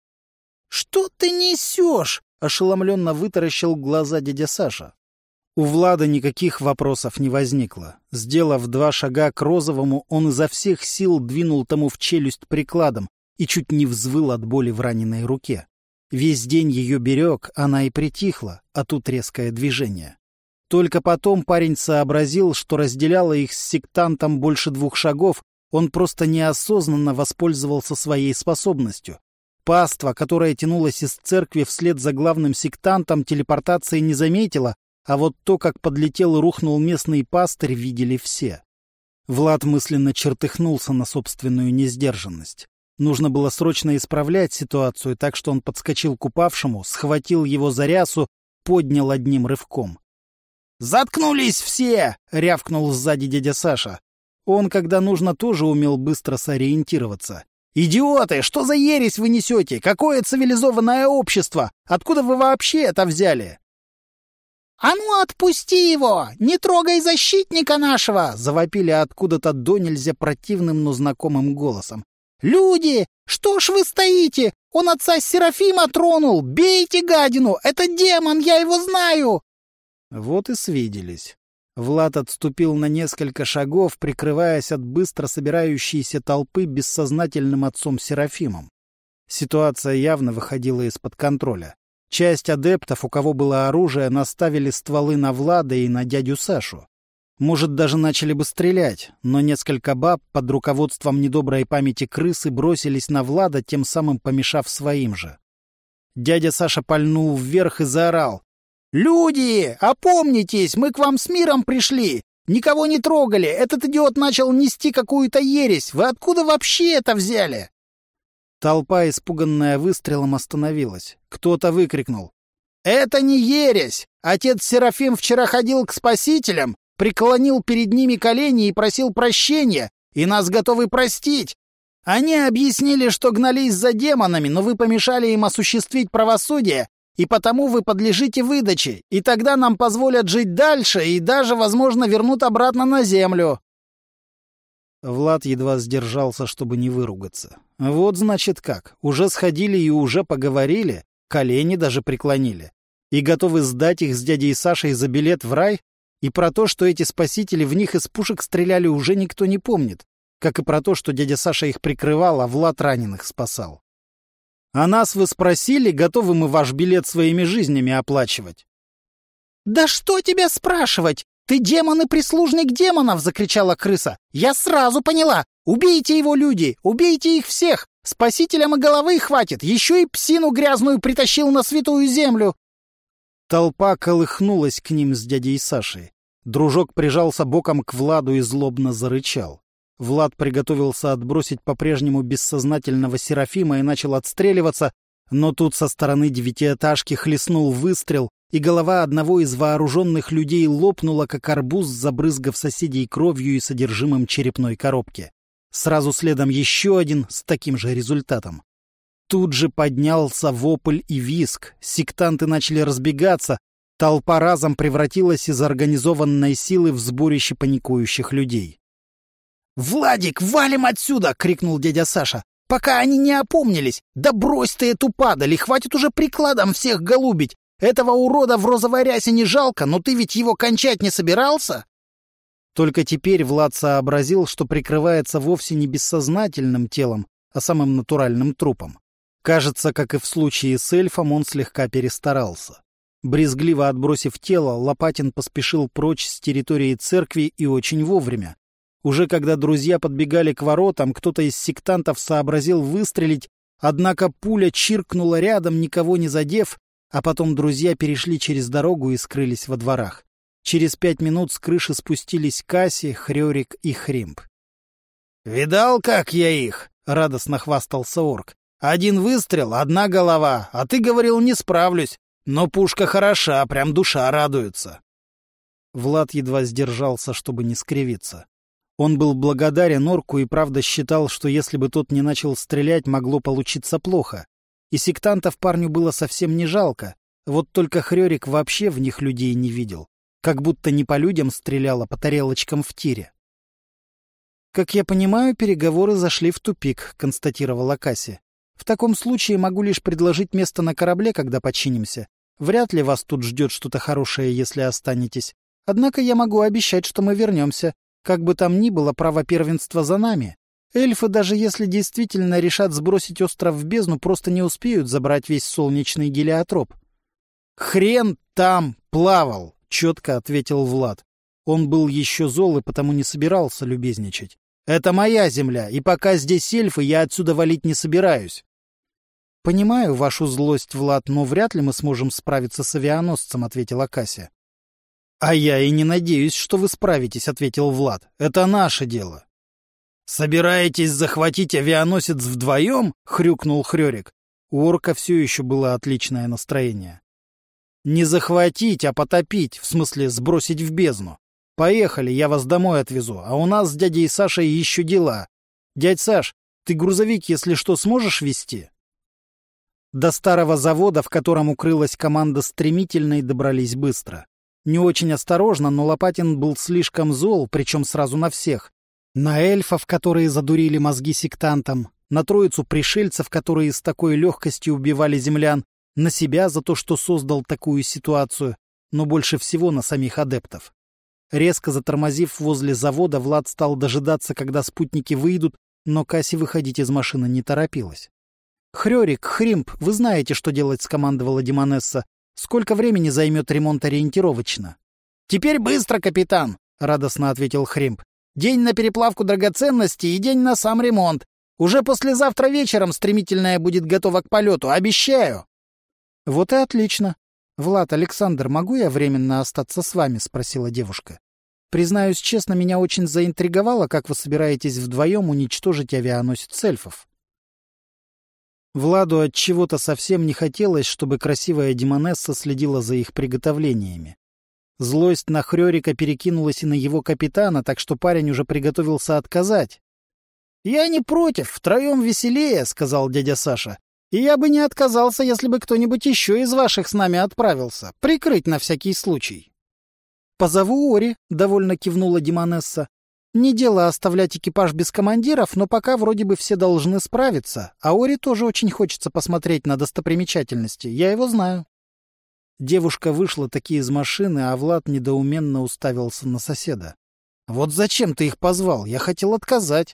— Что ты несешь? — ошеломленно вытаращил глаза дядя Саша. У Влада никаких вопросов не возникло. Сделав два шага к Розовому, он изо всех сил двинул тому в челюсть прикладом и чуть не взвыл от боли в раненой руке. Весь день ее берег, она и притихла, а тут резкое движение. Только потом парень сообразил, что разделяло их с сектантом больше двух шагов, он просто неосознанно воспользовался своей способностью. Паства, которая тянулась из церкви вслед за главным сектантом, телепортации не заметила, а вот то, как подлетел и рухнул местный пастырь, видели все. Влад мысленно чертыхнулся на собственную несдержанность. Нужно было срочно исправлять ситуацию, так что он подскочил к упавшему, схватил его за рясу, поднял одним рывком. «Заткнулись все!» — рявкнул сзади дядя Саша. Он, когда нужно, тоже умел быстро сориентироваться. «Идиоты! Что за ересь вы несете? Какое цивилизованное общество? Откуда вы вообще это взяли?» «А ну отпусти его! Не трогай защитника нашего!» — завопили откуда-то донельзя противным, но знакомым голосом. «Люди! Что ж вы стоите? Он отца Серафима тронул! Бейте гадину! Это демон, я его знаю!» Вот и свиделись. Влад отступил на несколько шагов, прикрываясь от быстро собирающейся толпы бессознательным отцом Серафимом. Ситуация явно выходила из-под контроля. Часть адептов, у кого было оружие, наставили стволы на Влада и на дядю Сашу. Может, даже начали бы стрелять, но несколько баб под руководством недоброй памяти крысы бросились на Влада, тем самым помешав своим же. Дядя Саша пальнул вверх и заорал. «Люди, опомнитесь, мы к вам с миром пришли! Никого не трогали, этот идиот начал нести какую-то ересь! Вы откуда вообще это взяли?» Толпа, испуганная выстрелом, остановилась. Кто-то выкрикнул. «Это не ересь! Отец Серафим вчера ходил к спасителям, преклонил перед ними колени и просил прощения, и нас готовы простить. Они объяснили, что гнались за демонами, но вы помешали им осуществить правосудие, и потому вы подлежите выдаче, и тогда нам позволят жить дальше и даже, возможно, вернут обратно на землю». Влад едва сдержался, чтобы не выругаться. Вот значит как. Уже сходили и уже поговорили, колени даже преклонили. И готовы сдать их с дядей Сашей за билет в рай? И про то, что эти спасители в них из пушек стреляли, уже никто не помнит. Как и про то, что дядя Саша их прикрывал, а Влад раненых спасал. «А нас вы спросили, готовы мы ваш билет своими жизнями оплачивать?» «Да что тебя спрашивать? Ты демон и прислужник демонов!» — закричала крыса. «Я сразу поняла! Убейте его, люди! Убейте их всех! Спасителям и головы хватит! Еще и псину грязную притащил на святую землю!» Толпа колыхнулась к ним с дядей Сашей. Дружок прижался боком к Владу и злобно зарычал. Влад приготовился отбросить по-прежнему бессознательного Серафима и начал отстреливаться, но тут со стороны девятиэтажки хлестнул выстрел, и голова одного из вооруженных людей лопнула, как арбуз, забрызгав соседей кровью и содержимым черепной коробки. Сразу следом еще один с таким же результатом. Тут же поднялся вопль и визг, сектанты начали разбегаться, толпа разом превратилась из организованной силы в сборище паникующих людей. «Владик, валим отсюда!» — крикнул дядя Саша. «Пока они не опомнились! Да брось ты эту падаль, и хватит уже прикладом всех голубить! Этого урода в розовой рясе не жалко, но ты ведь его кончать не собирался?» Только теперь Влад сообразил, что прикрывается вовсе не бессознательным телом, а самым натуральным трупом. Кажется, как и в случае с эльфом, он слегка перестарался. Брезгливо отбросив тело, Лопатин поспешил прочь с территории церкви и очень вовремя. Уже когда друзья подбегали к воротам, кто-то из сектантов сообразил выстрелить, однако пуля чиркнула рядом, никого не задев, а потом друзья перешли через дорогу и скрылись во дворах. Через пять минут с крыши спустились Касси, Хрёрик и Хримп. «Видал, как я их?» — радостно хвастался орк. «Один выстрел, одна голова, а ты говорил, не справлюсь. Но пушка хороша, прям душа радуется». Влад едва сдержался, чтобы не скривиться. Он был благодарен орку и правда считал, что если бы тот не начал стрелять, могло получиться плохо. И сектантов парню было совсем не жалко. Вот только Хрёрик вообще в них людей не видел. Как будто не по людям стрелял, а по тарелочкам в тире. «Как я понимаю, переговоры зашли в тупик», — констатировала Касси. «В таком случае могу лишь предложить место на корабле, когда починимся. Вряд ли вас тут ждет что-то хорошее, если останетесь. Однако я могу обещать, что мы вернемся. Как бы там ни было, право первенства за нами. Эльфы, даже если действительно решат сбросить остров в бездну, просто не успеют забрать весь солнечный гелиотроп». «Хрен там плавал!» — четко ответил Влад. Он был еще зол и потому не собирался любезничать. «Это моя земля, и пока здесь эльфы, я отсюда валить не собираюсь». «Понимаю вашу злость, Влад, но вряд ли мы сможем справиться с авианосцем», — ответила Кася. «А я и не надеюсь, что вы справитесь», — ответил Влад. «Это наше дело». «Собираетесь захватить авианосец вдвоем?» — хрюкнул Хрёрик. У орка все еще было отличное настроение. «Не захватить, а потопить, в смысле сбросить в бездну. Поехали, я вас домой отвезу, а у нас с дядей Сашей еще дела. Дядь Саш, ты грузовик, если что, сможешь везти?» До старого завода, в котором укрылась команда стремительной, добрались быстро. Не очень осторожно, но Лопатин был слишком зол, причем сразу на всех. На эльфов, которые задурили мозги сектантам, на троицу пришельцев, которые с такой легкостью убивали землян, на себя за то, что создал такую ситуацию, но больше всего на самих адептов. Резко затормозив возле завода, Влад стал дожидаться, когда спутники выйдут, но Касси выходить из машины не торопилась. «Хрёрик, Хримп, вы знаете, что делать», — скомандовала Демонесса. «Сколько времени займет ремонт ориентировочно?» «Теперь быстро, капитан», — радостно ответил Хримп. «День на переплавку драгоценностей и день на сам ремонт. Уже послезавтра вечером стремительная будет готова к полету, обещаю». «Вот и отлично. Влад, Александр, могу я временно остаться с вами?» — спросила девушка. «Признаюсь честно, меня очень заинтриговало, как вы собираетесь вдвоем уничтожить авианосец эльфов». Владу от чего-то совсем не хотелось, чтобы красивая Демонесса следила за их приготовлениями. Злость на Хрёрика перекинулась и на его капитана, так что парень уже приготовился отказать. «Я не против, втроем веселее», — сказал дядя Саша. «И я бы не отказался, если бы кто-нибудь еще из ваших с нами отправился. Прикрыть на всякий случай». «Позову Ори», — довольно кивнула Демонесса. «Не дело оставлять экипаж без командиров, но пока вроде бы все должны справиться, а Ори тоже очень хочется посмотреть на достопримечательности, я его знаю». Девушка вышла таки из машины, а Влад недоуменно уставился на соседа. «Вот зачем ты их позвал? Я хотел отказать».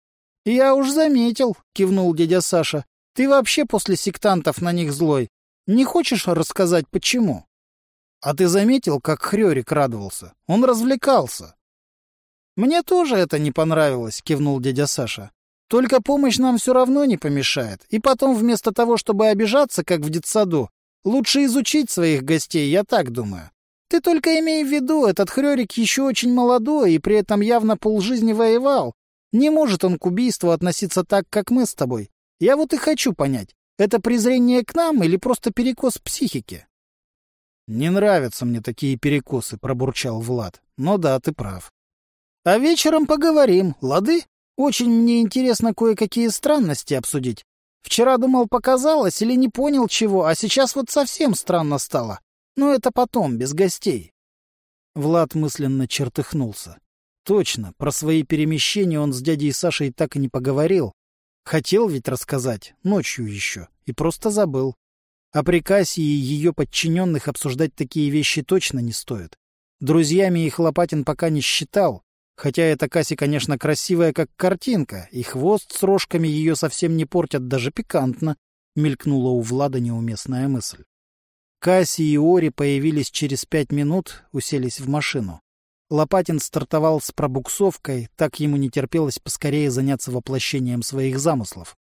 «Я уж заметил», — кивнул дядя Саша. «Ты вообще после сектантов на них злой. Не хочешь рассказать, почему?» «А ты заметил, как Хрёрик радовался? Он развлекался». «Мне тоже это не понравилось», — кивнул дядя Саша. «Только помощь нам все равно не помешает. И потом, вместо того, чтобы обижаться, как в детсаду, лучше изучить своих гостей, я так думаю. Ты только имей в виду, этот Хрёрик еще очень молодой и при этом явно полжизни воевал. Не может он к убийству относиться так, как мы с тобой. Я вот и хочу понять, это презрение к нам или просто перекос психики?» «Не нравятся мне такие перекосы», — пробурчал Влад. «Но да, ты прав». «А вечером поговорим, лады? Очень мне интересно кое-какие странности обсудить. Вчера думал, показалось или не понял чего, а сейчас вот совсем странно стало. Но это потом, без гостей». Влад мысленно чертыхнулся. Точно, про свои перемещения он с дядей Сашей так и не поговорил. Хотел ведь рассказать, ночью еще, и просто забыл. О Кассии и ее подчиненных обсуждать такие вещи точно не стоит. Друзьями их Лопатин пока не считал, хотя эта Касси, конечно, красивая как картинка, и хвост с рожками ее совсем не портят, даже пикантно, мелькнула у Влада неуместная мысль. Касси и Ори появились через пять минут, уселись в машину. Лопатин стартовал с пробуксовкой, так ему не терпелось поскорее заняться воплощением своих замыслов.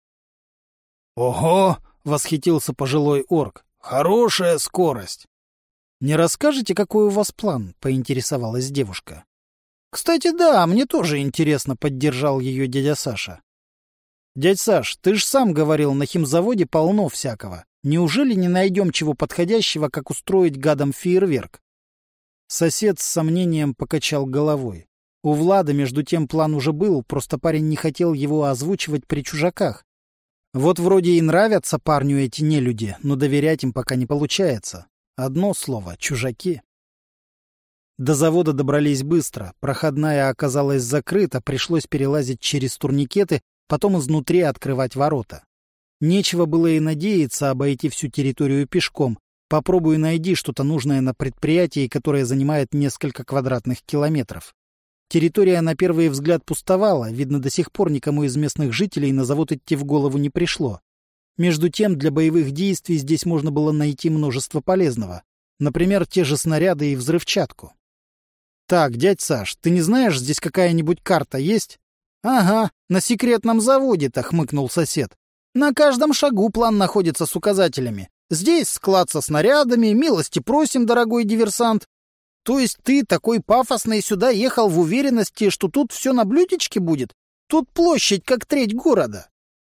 «Ого!» — восхитился пожилой орк. «Хорошая скорость!» «Не расскажете, какой у вас план?» — поинтересовалась девушка. «Кстати, да, мне тоже интересно», — поддержал ее дядя Саша. «Дядь Саш, ты ж сам говорил, на химзаводе полно всякого. Неужели не найдем чего подходящего, как устроить гадам фейерверк?» Сосед с сомнением покачал головой. У Влада, между тем, план уже был, просто парень не хотел его озвучивать при чужаках. Вот вроде и нравятся парню эти нелюди, но доверять им пока не получается. Одно слово — чужаки. До завода добрались быстро, проходная оказалась закрыта, пришлось перелазить через турникеты, потом изнутри открывать ворота. Нечего было и надеяться обойти всю территорию пешком. Попробуй найди что-то нужное на предприятии, которое занимает несколько квадратных километров. Территория на первый взгляд пустовала, видно, до сих пор никому из местных жителей на завод идти в голову не пришло. Между тем, для боевых действий здесь можно было найти множество полезного. Например, те же снаряды и взрывчатку. «Так, дядь Саш, ты не знаешь, здесь какая-нибудь карта есть?» «Ага, на секретном заводе-то», — хмыкнул сосед. «На каждом шагу план находится с указателями. Здесь склад со снарядами, милости просим, дорогой диверсант. То есть ты, такой пафосный, сюда ехал в уверенности, что тут все на блюдечке будет? Тут площадь как треть города».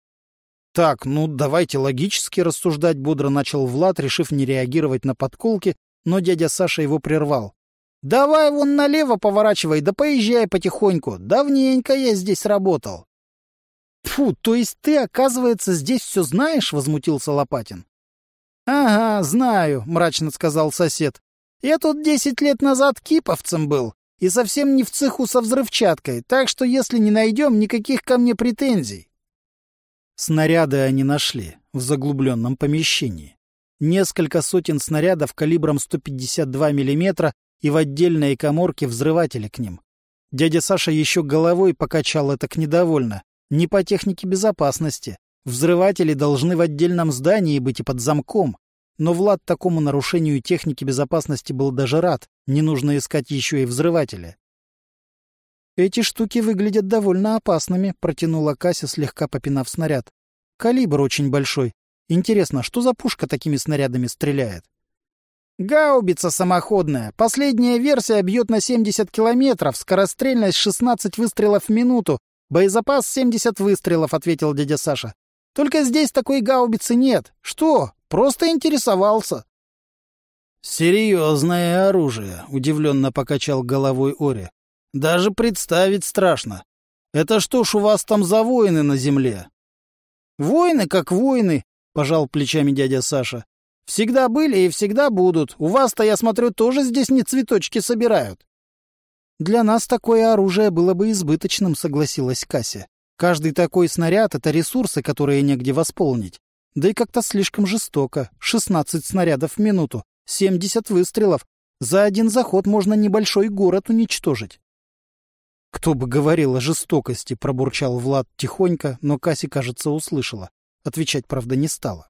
«Так, ну давайте логически рассуждать», — бодро начал Влад, решив не реагировать на подколки, но дядя Саша его прервал. «Давай вон налево поворачивай, да поезжай потихоньку. Давненько я здесь работал». «Тьфу, то есть ты, оказывается, здесь все знаешь?» — возмутился Лопатин. «Ага, знаю», — мрачно сказал сосед. «Я тут десять лет назад киповцем был, и совсем не в цеху со взрывчаткой, так что если не найдем, никаких ко мне претензий». Снаряды они нашли в заглубленном помещении. Несколько сотен снарядов калибром сто пятьдесят два миллиметра и в отдельной каморке взрыватели к ним. Дядя Саша еще головой покачал этак недовольно. Не по технике безопасности. Взрыватели должны в отдельном здании быть и под замком. Но Влад такому нарушению техники безопасности был даже рад. Не нужно искать еще и взрывателя. «Эти штуки выглядят довольно опасными», — протянула Кася, слегка попинав снаряд. «Калибр очень большой. Интересно, что за пушка такими снарядами стреляет?» «Гаубица самоходная. Последняя версия бьет на семьдесят километров, скорострельность шестнадцать выстрелов в минуту, боезапас семьдесят выстрелов», — ответил дядя Саша. «Только здесь такой гаубицы нет. Что? Просто интересовался». «Серьезное оружие», — удивленно покачал головой Ори. «Даже представить страшно. Это что ж у вас там за войны на земле?» «Войны как войны», — пожал плечами дядя Саша. «Всегда были и всегда будут. У вас-то, я смотрю, тоже здесь не цветочки собирают». «Для нас такое оружие было бы избыточным», — согласилась Кася. «Каждый такой снаряд — это ресурсы, которые негде восполнить. Да и как-то слишком жестоко. шестнадцать снарядов в минуту, семьдесят выстрелов. За один заход можно небольшой город уничтожить». «Кто бы говорил о жестокости», — пробурчал Влад тихонько, но Кася, кажется, услышала. Отвечать, правда, не стала.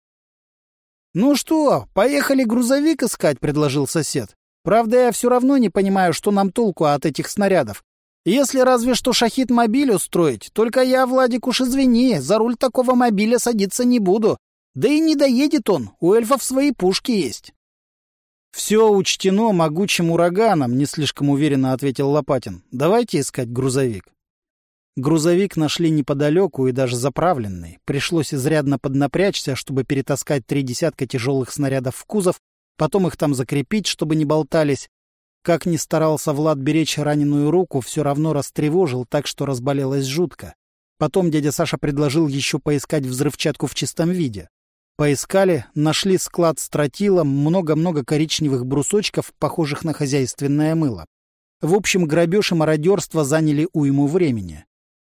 «Ну что, поехали грузовик искать», — предложил сосед. «Правда, я все равно не понимаю, что нам толку от этих снарядов. Если разве что шахид-мобиль устроить, только я, Владик, уж извини, за руль такого мобиля садиться не буду. Да и не доедет он, у эльфов свои пушки есть». «Все учтено могучим ураганом», — не слишком уверенно ответил Лопатин. «Давайте искать грузовик». Грузовик нашли неподалеку и даже заправленный. Пришлось изрядно поднапрячься, чтобы перетаскать три десятка тяжелых снарядов в кузов, потом их там закрепить, чтобы не болтались. Как ни старался Влад беречь раненую руку, все равно растревожил, так что разболелась жутко. Потом дядя Саша предложил еще поискать взрывчатку в чистом виде. Поискали, нашли склад с тротилом, много-много коричневых брусочков, похожих на хозяйственное мыло. В общем, грабеж и мародерство заняли уйму времени.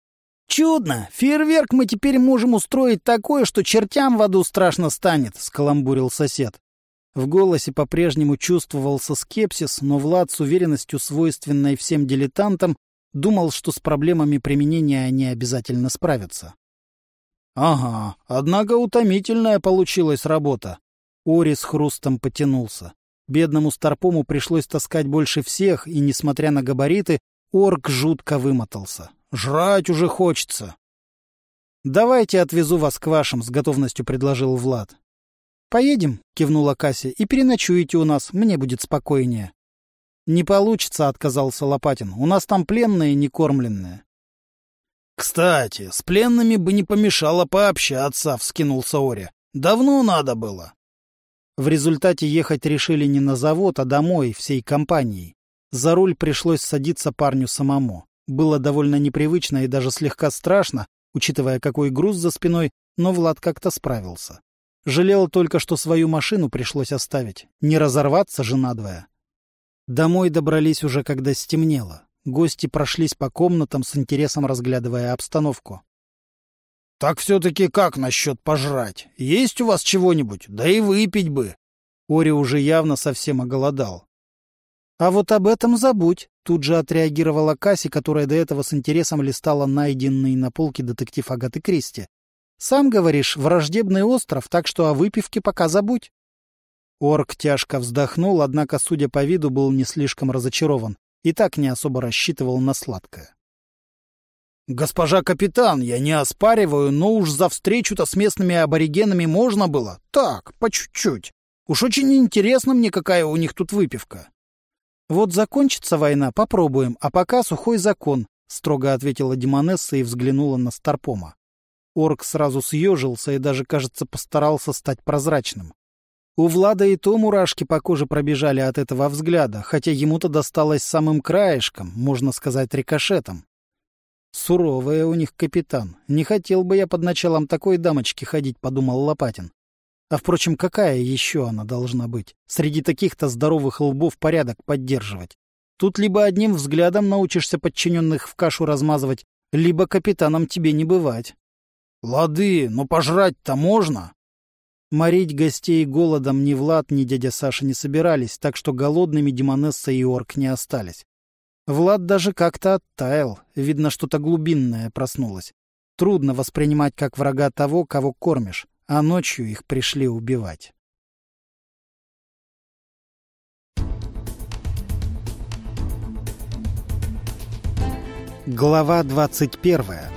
«Чудно! Фейерверк мы теперь можем устроить такое, что чертям в аду страшно станет», — скаламбурил сосед. В голосе по-прежнему чувствовался скепсис, но Влад с уверенностью, свойственной всем дилетантам, думал, что с проблемами применения они обязательно справятся. «Ага, однако утомительная получилась работа». Ори с хрустом потянулся. Бедному Старпому пришлось таскать больше всех, и, несмотря на габариты, орк жутко вымотался. «Жрать уже хочется». «Давайте отвезу вас к вашим», — с готовностью предложил Влад. «Поедем», — кивнула Кася, — «и переночуете у нас, мне будет спокойнее». «Не получится», — отказался Лопатин. «У нас там пленные некормленные». «Кстати, с пленными бы не помешало пообщаться», — вскинулся Ори. «Давно надо было». В результате ехать решили не на завод, а домой, всей компанией. За руль пришлось садиться парню самому. Было довольно непривычно и даже слегка страшно, учитывая, какой груз за спиной, но Влад как-то справился. Жалел только, что свою машину пришлось оставить. Не разорваться же надвое. Домой добрались уже, когда стемнело. Гости прошлись по комнатам с интересом, разглядывая обстановку. — Так все-таки как насчет пожрать? Есть у вас чего-нибудь? Да и выпить бы. Ори уже явно совсем оголодал. — А вот об этом забудь, — тут же отреагировала Касси, которая до этого с интересом листала найденный на полке детектив Агаты Кристи. — Сам говоришь, враждебный остров, так что о выпивке пока забудь. Орк тяжко вздохнул, однако, судя по виду, был не слишком разочарован и так не особо рассчитывал на сладкое. «Госпожа капитан, я не оспариваю, но уж за встречу-то с местными аборигенами можно было. Так, по чуть-чуть. Уж очень интересно мне, какая у них тут выпивка». «Вот закончится война, попробуем, а пока сухой закон», — строго ответила Демонесса и взглянула на Старпома. Орк сразу съежился и даже, кажется, постарался стать прозрачным. У Влада и то мурашки по коже пробежали от этого взгляда, хотя ему-то досталось самым краешком, можно сказать, рикошетом. Суровая у них капитан. Не хотел бы я под началом такой дамочки ходить, подумал Лопатин. А, впрочем, какая еще она должна быть? Среди таких-то здоровых лбов порядок поддерживать. Тут либо одним взглядом научишься подчиненных в кашу размазывать, либо капитаном тебе не бывать. — Лады, но пожрать-то можно? Морить гостей голодом ни Влад, ни дядя Саша не собирались, так что голодными Демонесса и Орк не остались. Влад даже как-то оттаял, видно, что-то глубинное проснулось. Трудно воспринимать как врага того, кого кормишь, а ночью их пришли убивать. Глава двадцать первая.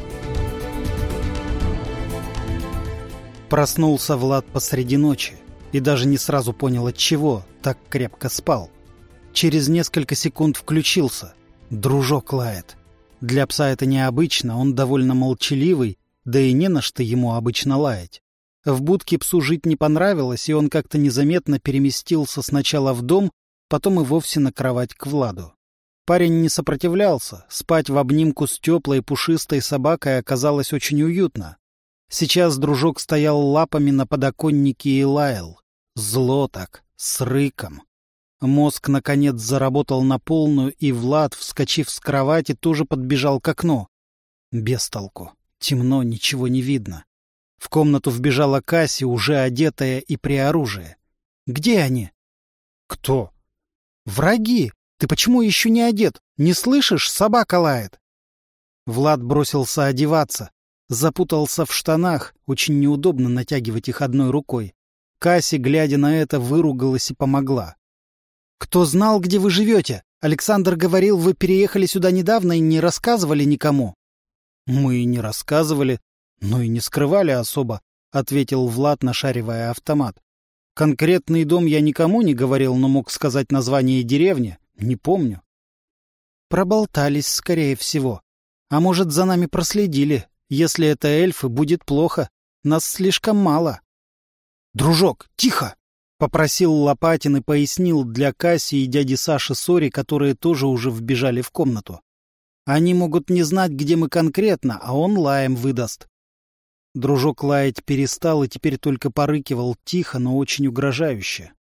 Проснулся Влад посреди ночи и даже не сразу понял, от чего так крепко спал. Через несколько секунд включился. Дружок лает. Для пса это необычно, он довольно молчаливый, да и не на что ему обычно лаять. В будке псу жить не понравилось, и он как-то незаметно переместился сначала в дом, потом и вовсе на кровать к Владу. Парень не сопротивлялся, спать в обнимку с теплой пушистой собакой оказалось очень уютно. Сейчас дружок стоял лапами на подоконнике и лаял. Зло так, с рыком. Мозг, наконец, заработал на полную, и Влад, вскочив с кровати, тоже подбежал к окну. Без толку. Темно, ничего не видно. В комнату вбежала Касси, уже одетая и при оружии. «Где они?» «Кто?» «Враги! Ты почему еще не одет? Не слышишь? Собака лает!» Влад бросился одеваться. Запутался в штанах, очень неудобно натягивать их одной рукой. Касси, глядя на это, выругалась и помогла. «Кто знал, где вы живете? Александр говорил, вы переехали сюда недавно и не рассказывали никому». «Мы и не рассказывали, но и не скрывали особо», — ответил Влад, нашаривая автомат. «Конкретный дом я никому не говорил, но мог сказать название деревни. Не помню». «Проболтались, скорее всего. А может, за нами проследили. Если это эльфы, будет плохо. Нас слишком мало». «Дружок, тихо!» — попросил Лопатин и пояснил для Касси и дяди Саши Сори, которые тоже уже вбежали в комнату. «Они могут не знать, где мы конкретно, а он лаем выдаст». Дружок лаять перестал и теперь только порыкивал тихо, но очень угрожающе.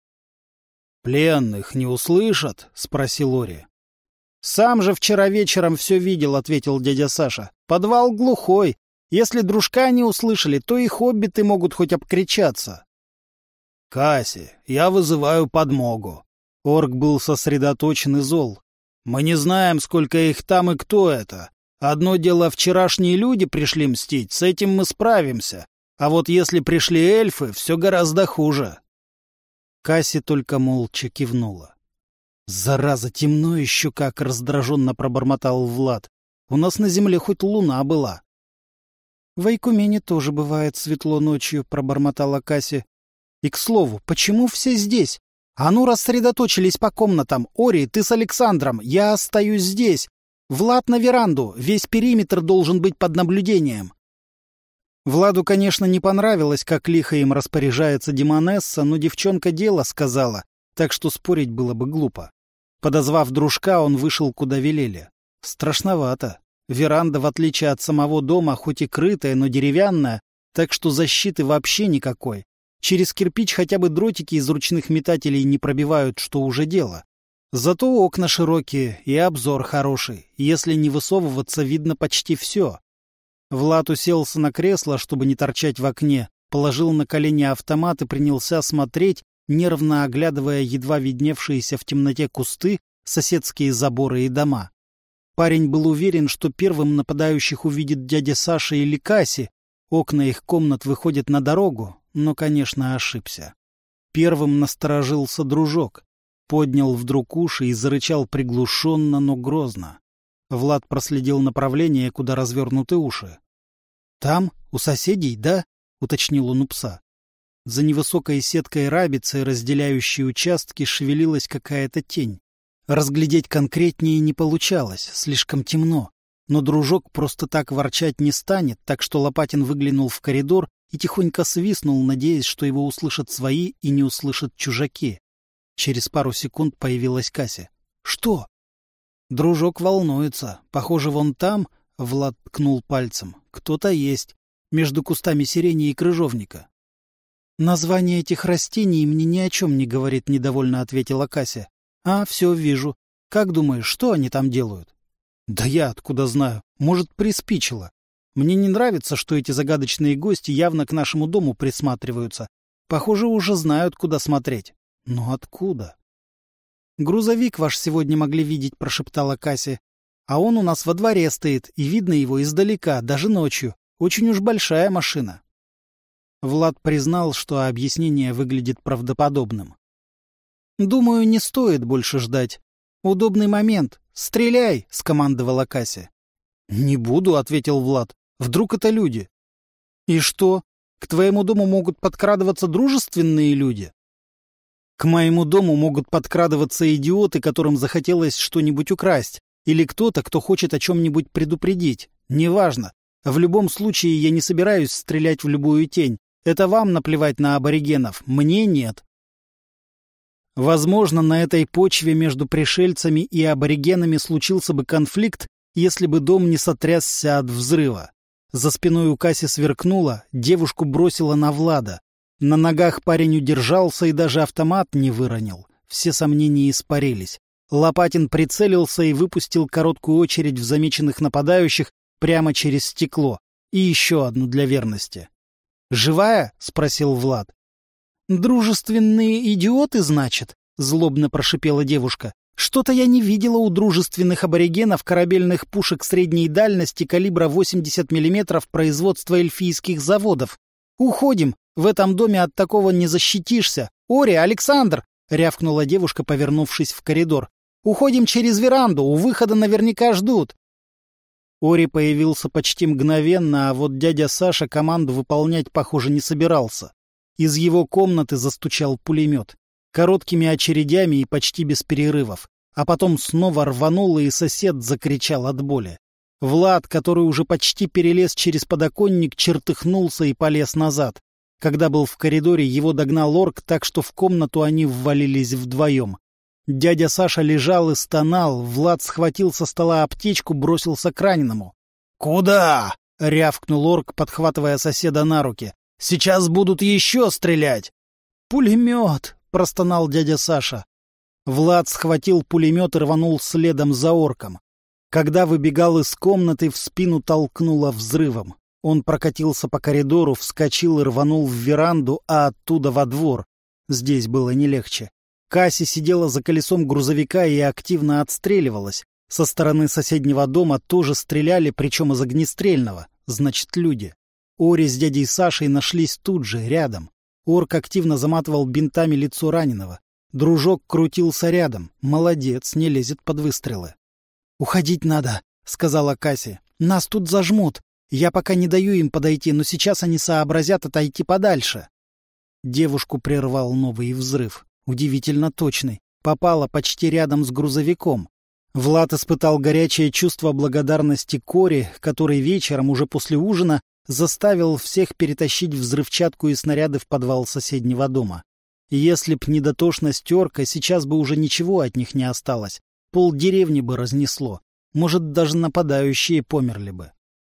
«Пленных не услышат?» — спросил Ори. «Сам же вчера вечером все видел», — ответил дядя Саша. «Подвал глухой. Если дружка не услышали, то и хоббиты могут хоть обкричаться». «Касси, я вызываю подмогу». Орк был сосредоточен и зол. «Мы не знаем, сколько их там и кто это. Одно дело, вчерашние люди пришли мстить, с этим мы справимся. А вот если пришли эльфы, все гораздо хуже». Касси только молча кивнула. «Зараза, темно еще как!» — раздраженно пробормотал Влад. «У нас на земле хоть луна была». «В Айкумене тоже бывает светло ночью», — пробормотала Касси. «И, к слову, почему все здесь? А ну, рассредоточились по комнатам. Ори, ты с Александром, я остаюсь здесь. Влад на веранду, весь периметр должен быть под наблюдением». Владу, конечно, не понравилось, как лихо им распоряжается Демонесса, но девчонка дело сказала, так что спорить было бы глупо. Подозвав дружка, он вышел, куда велели. Страшновато. Веранда, в отличие от самого дома, хоть и крытая, но деревянная, так что защиты вообще никакой. Через кирпич хотя бы дротики из ручных метателей не пробивают, что уже дело. Зато окна широкие и обзор хороший. Если не высовываться, видно почти все. Влад уселся на кресло, чтобы не торчать в окне, положил на колени автомат и принялся смотреть, нервно оглядывая едва видневшиеся в темноте кусты, соседские заборы и дома. Парень был уверен, что первым нападающих увидит дядя Саша или Касси. Окна их комнат выходят на дорогу, но, конечно, ошибся. Первым насторожился дружок. Поднял вдруг уши и зарычал приглушенно, но грозно. Влад проследил направление, куда развернуты уши. «Там, у соседей, да?» — уточнил он у пса. За невысокой сеткой рабицы, разделяющей участки, шевелилась какая-то тень. Разглядеть конкретнее не получалось, слишком темно. Но дружок просто так ворчать не станет, так что Лопатин выглянул в коридор и тихонько свистнул, надеясь, что его услышат свои и не услышат чужаки. Через пару секунд появилась Кася. «Что?» Дружок волнуется. Похоже, вон там, — Влад ткнул пальцем, — кто-то есть, между кустами сирени и крыжовника. «Название этих растений мне ни о чем не говорит», — недовольно ответила Кася. «А, все, вижу. Как думаешь, что они там делают?» «Да я откуда знаю. Может, приспичило. Мне не нравится, что эти загадочные гости явно к нашему дому присматриваются. Похоже, уже знают, куда смотреть. Но откуда?» «Грузовик ваш сегодня могли видеть», — прошептала Кася. «А он у нас во дворе стоит, и видно его издалека, даже ночью. Очень уж большая машина». Влад признал, что объяснение выглядит правдоподобным. «Думаю, не стоит больше ждать. Удобный момент. Стреляй!» — скомандовала Кася. «Не буду», — ответил Влад. «Вдруг это люди?» «И что? К твоему дому могут подкрадываться дружественные люди?» «К моему дому могут подкрадываться идиоты, которым захотелось что-нибудь украсть, или кто-то, кто хочет о чем-нибудь предупредить. Неважно. В любом случае я не собираюсь стрелять в любую тень. Это вам наплевать на аборигенов, мне нет». Возможно, на этой почве между пришельцами и аборигенами случился бы конфликт, если бы дом не сотрясся от взрыва. За спиной у Каси сверкнуло, девушку бросило на Влада. На ногах парень удержался и даже автомат не выронил. Все сомнения испарились. Лопатин прицелился и выпустил короткую очередь в замеченных нападающих прямо через стекло. И еще одну для верности. «Живая?» — спросил Влад. «Дружественные идиоты, значит?» — злобно прошипела девушка. «Что-то я не видела у дружественных аборигенов корабельных пушек средней дальности калибра восемьдесят миллиметров производства эльфийских заводов. Уходим! В этом доме от такого не защитишься! Ори, Александр!» — рявкнула девушка, повернувшись в коридор. «Уходим через веранду, у выхода наверняка ждут!» Ори появился почти мгновенно, а вот дядя Саша команду выполнять, похоже, не собирался. Из его комнаты застучал пулемет. Короткими очередями и почти без перерывов. А потом снова рвануло, и сосед закричал от боли. Влад, который уже почти перелез через подоконник, чертыхнулся и полез назад. Когда был в коридоре, его догнал орк, так что в комнату они ввалились вдвоем. Дядя Саша лежал и стонал, Влад схватил со стола аптечку, бросился к раненому. «Куда?» — рявкнул орк, подхватывая соседа на руки. «Сейчас будут еще стрелять!» «Пулемет!» — простонал дядя Саша. Влад схватил пулемет и рванул следом за орком. Когда выбегал из комнаты, в спину толкнуло взрывом. Он прокатился по коридору, вскочил и рванул в веранду, а оттуда во двор. Здесь было не легче. Касси сидела за колесом грузовика и активно отстреливалась. Со стороны соседнего дома тоже стреляли, причем из огнестрельного. Значит, люди. Ори с дядей Сашей нашлись тут же, рядом. Орк активно заматывал бинтами лицо раненого. Дружок крутился рядом. Молодец, не лезет под выстрелы. «Уходить надо», — сказала Касси. «Нас тут зажмут. Я пока не даю им подойти, но сейчас они сообразят отойти подальше». Девушку прервал новый взрыв. Удивительно точный. Попала почти рядом с грузовиком. Влад испытал горячее чувство благодарности Коре, который вечером, уже после ужина, заставил всех перетащить взрывчатку и снаряды в подвал соседнего дома. Если б не дотошность орка, сейчас бы уже ничего от них не осталось. Полдеревни бы разнесло. Может, даже нападающие померли бы.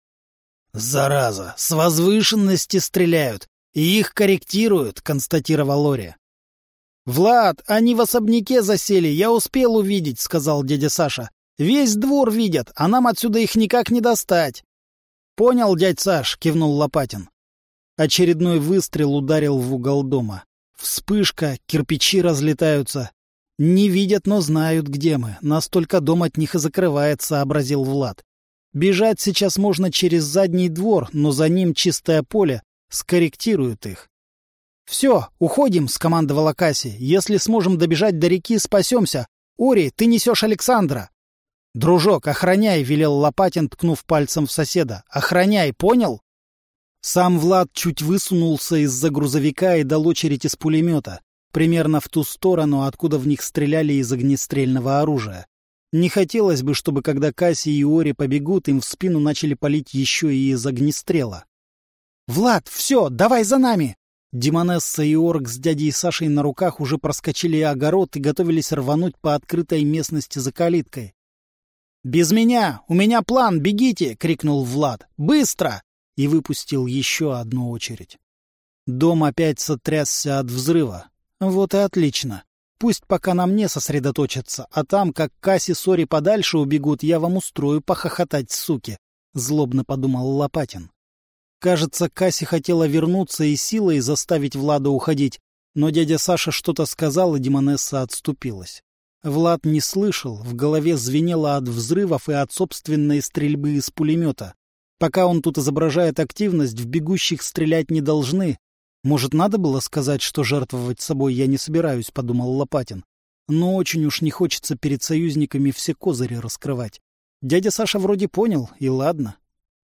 «Зараза! С возвышенности стреляют! И их корректируют!» — констатировал Ори. «Влад, они в особняке засели, я успел увидеть», — сказал дядя Саша. «Весь двор видят, а нам отсюда их никак не достать». «Понял, дядь Саш», — кивнул Лопатин. Очередной выстрел ударил в угол дома. Вспышка, кирпичи разлетаются. «Не видят, но знают, где мы. Настолько дом от них и закрывает», — сообразил Влад. «Бежать сейчас можно через задний двор, но за ним чистое поле. Скорректируют их». «Все, уходим», — скомандовала Касси. «Если сможем добежать до реки, спасемся. Ори, ты несешь Александра». «Дружок, охраняй», — велел Лопатин, ткнув пальцем в соседа. «Охраняй, понял?» Сам Влад чуть высунулся из-за грузовика и дал очередь из пулемета, примерно в ту сторону, откуда в них стреляли из огнестрельного оружия. Не хотелось бы, чтобы, когда Касси и Ори побегут, им в спину начали палить еще и из огнестрела. «Влад, все, давай за нами!» Демонесса и Орк с дядей Сашей на руках уже проскочили огород и готовились рвануть по открытой местности за калиткой. «Без меня! У меня план! Бегите!» — крикнул Влад. «Быстро!» И выпустил еще одну очередь. Дом опять сотрясся от взрыва. Вот и отлично. Пусть пока на мне сосредоточатся, а там, как Касси с Ори подальше убегут, я вам устрою похохотать, суки, — злобно подумал Лопатин. Кажется, Касси хотела вернуться и силой заставить Влада уходить, но дядя Саша что-то сказал, и демонесса отступилась. Влад не слышал, в голове звенело от взрывов и от собственной стрельбы из пулемета. Пока он тут изображает активность, в бегущих стрелять не должны. Может, надо было сказать, что жертвовать собой я не собираюсь, — подумал Лопатин. Но очень уж не хочется перед союзниками все козыри раскрывать. Дядя Саша вроде понял, и ладно.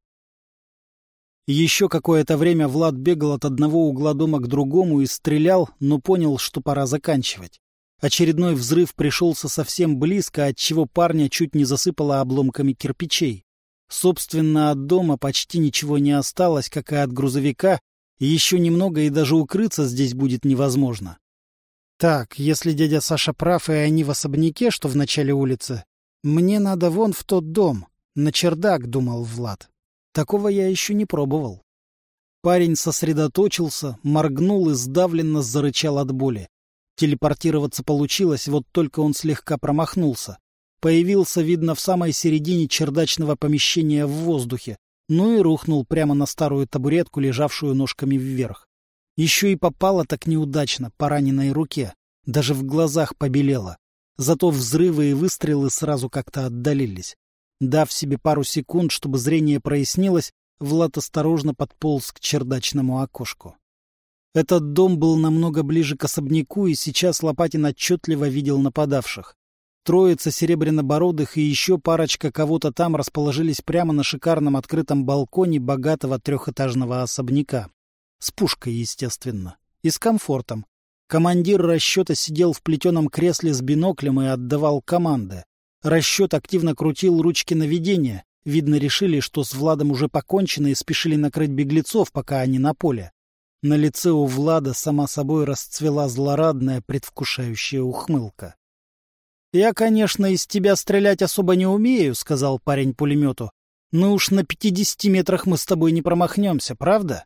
Еще какое-то время Влад бегал от одного угла дома к другому и стрелял, но понял, что пора заканчивать. Очередной взрыв пришелся совсем близко, отчего парня чуть не засыпало обломками кирпичей. Собственно, от дома почти ничего не осталось, как и от грузовика, и еще немного, и даже укрыться здесь будет невозможно. Так, если дядя Саша прав, и они в особняке, что в начале улицы, мне надо вон в тот дом, на чердак, — думал Влад. Такого я еще не пробовал. Парень сосредоточился, моргнул и сдавленно зарычал от боли. Телепортироваться получилось, вот только он слегка промахнулся. Появился, видно, в самой середине чердачного помещения в воздухе, ну и рухнул прямо на старую табуретку, лежавшую ножками вверх. Еще и попало так неудачно по раненой руке, даже в глазах побелело. Зато взрывы и выстрелы сразу как-то отдалились. Дав себе пару секунд, чтобы зрение прояснилось, Влад осторожно подполз к чердачному окошку. Этот дом был намного ближе к особняку, и сейчас Лопатин отчетливо видел нападавших. Троица серебрянобородых и еще парочка кого-то там расположились прямо на шикарном открытом балконе богатого трехэтажного особняка. С пушкой, естественно. И с комфортом. Командир расчета сидел в плетеном кресле с биноклем и отдавал команды. Расчет активно крутил ручки наведения. Видно, решили, что с Владом уже покончено, и спешили накрыть беглецов, пока они на поле. На лице у Влада сама собой расцвела злорадная, предвкушающая ухмылка. «Я, конечно, из тебя стрелять особо не умею», — сказал парень пулемету. «Но уж на пятидесяти метрах мы с тобой не промахнемся, правда?»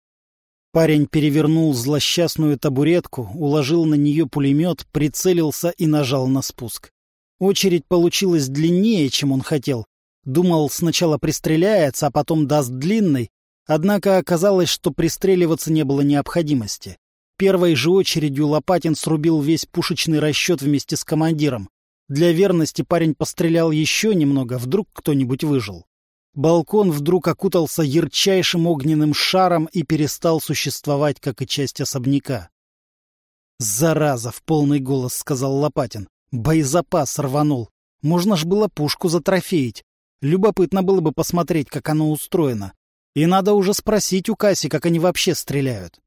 Парень перевернул злосчастную табуретку, уложил на нее пулемет, прицелился и нажал на спуск. Очередь получилась длиннее, чем он хотел. Думал, сначала пристреляется, а потом даст длинный. Однако оказалось, что пристреливаться не было необходимости. Первой же очередью Лопатин срубил весь пушечный расчет вместе с командиром. Для верности парень пострелял еще немного, вдруг кто-нибудь выжил. Балкон вдруг окутался ярчайшим огненным шаром и перестал существовать, как и часть особняка. «Зараза!» — в полный голос сказал Лопатин. «Боезапас рванул. Можно ж было пушку затрофеить. Любопытно было бы посмотреть, как оно устроено. И надо уже спросить у Касси, как они вообще стреляют».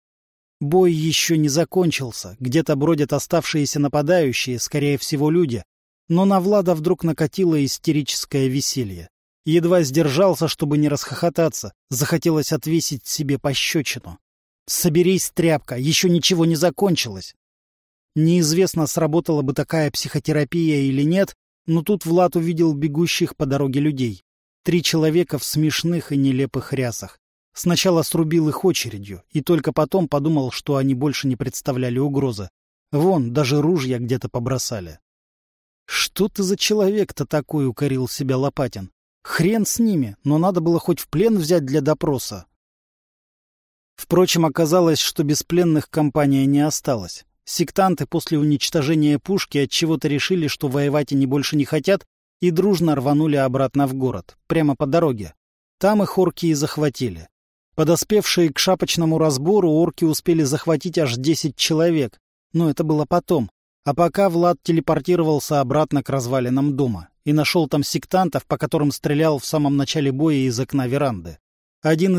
Бой еще не закончился, где-то бродят оставшиеся нападающие, скорее всего, люди. Но на Влада вдруг накатило истерическое веселье. Едва сдержался, чтобы не расхохотаться, захотелось отвесить себе пощечину. «Соберись, тряпка, еще ничего не закончилось». Неизвестно, сработала бы такая психотерапия или нет, но тут Влад увидел бегущих по дороге людей. Три человека в смешных и нелепых рясах. Сначала срубил их очередью, и только потом подумал, что они больше не представляли угрозы. Вон, даже ружья где-то побросали. «Что ты за человек-то такой?» — укорил себя Лопатин. «Хрен с ними, но надо было хоть в плен взять для допроса». Впрочем, оказалось, что без пленных компания не осталась. Сектанты после уничтожения пушки отчего-то решили, что воевать они больше не хотят, и дружно рванули обратно в город, прямо по дороге. Там их орки и захватили. Подоспевшие к шапочному разбору орки успели захватить аж десять человек, но это было потом. А пока Влад телепортировался обратно к развалинам дома и нашел там сектантов, по которым стрелял в самом начале боя из окна веранды. Один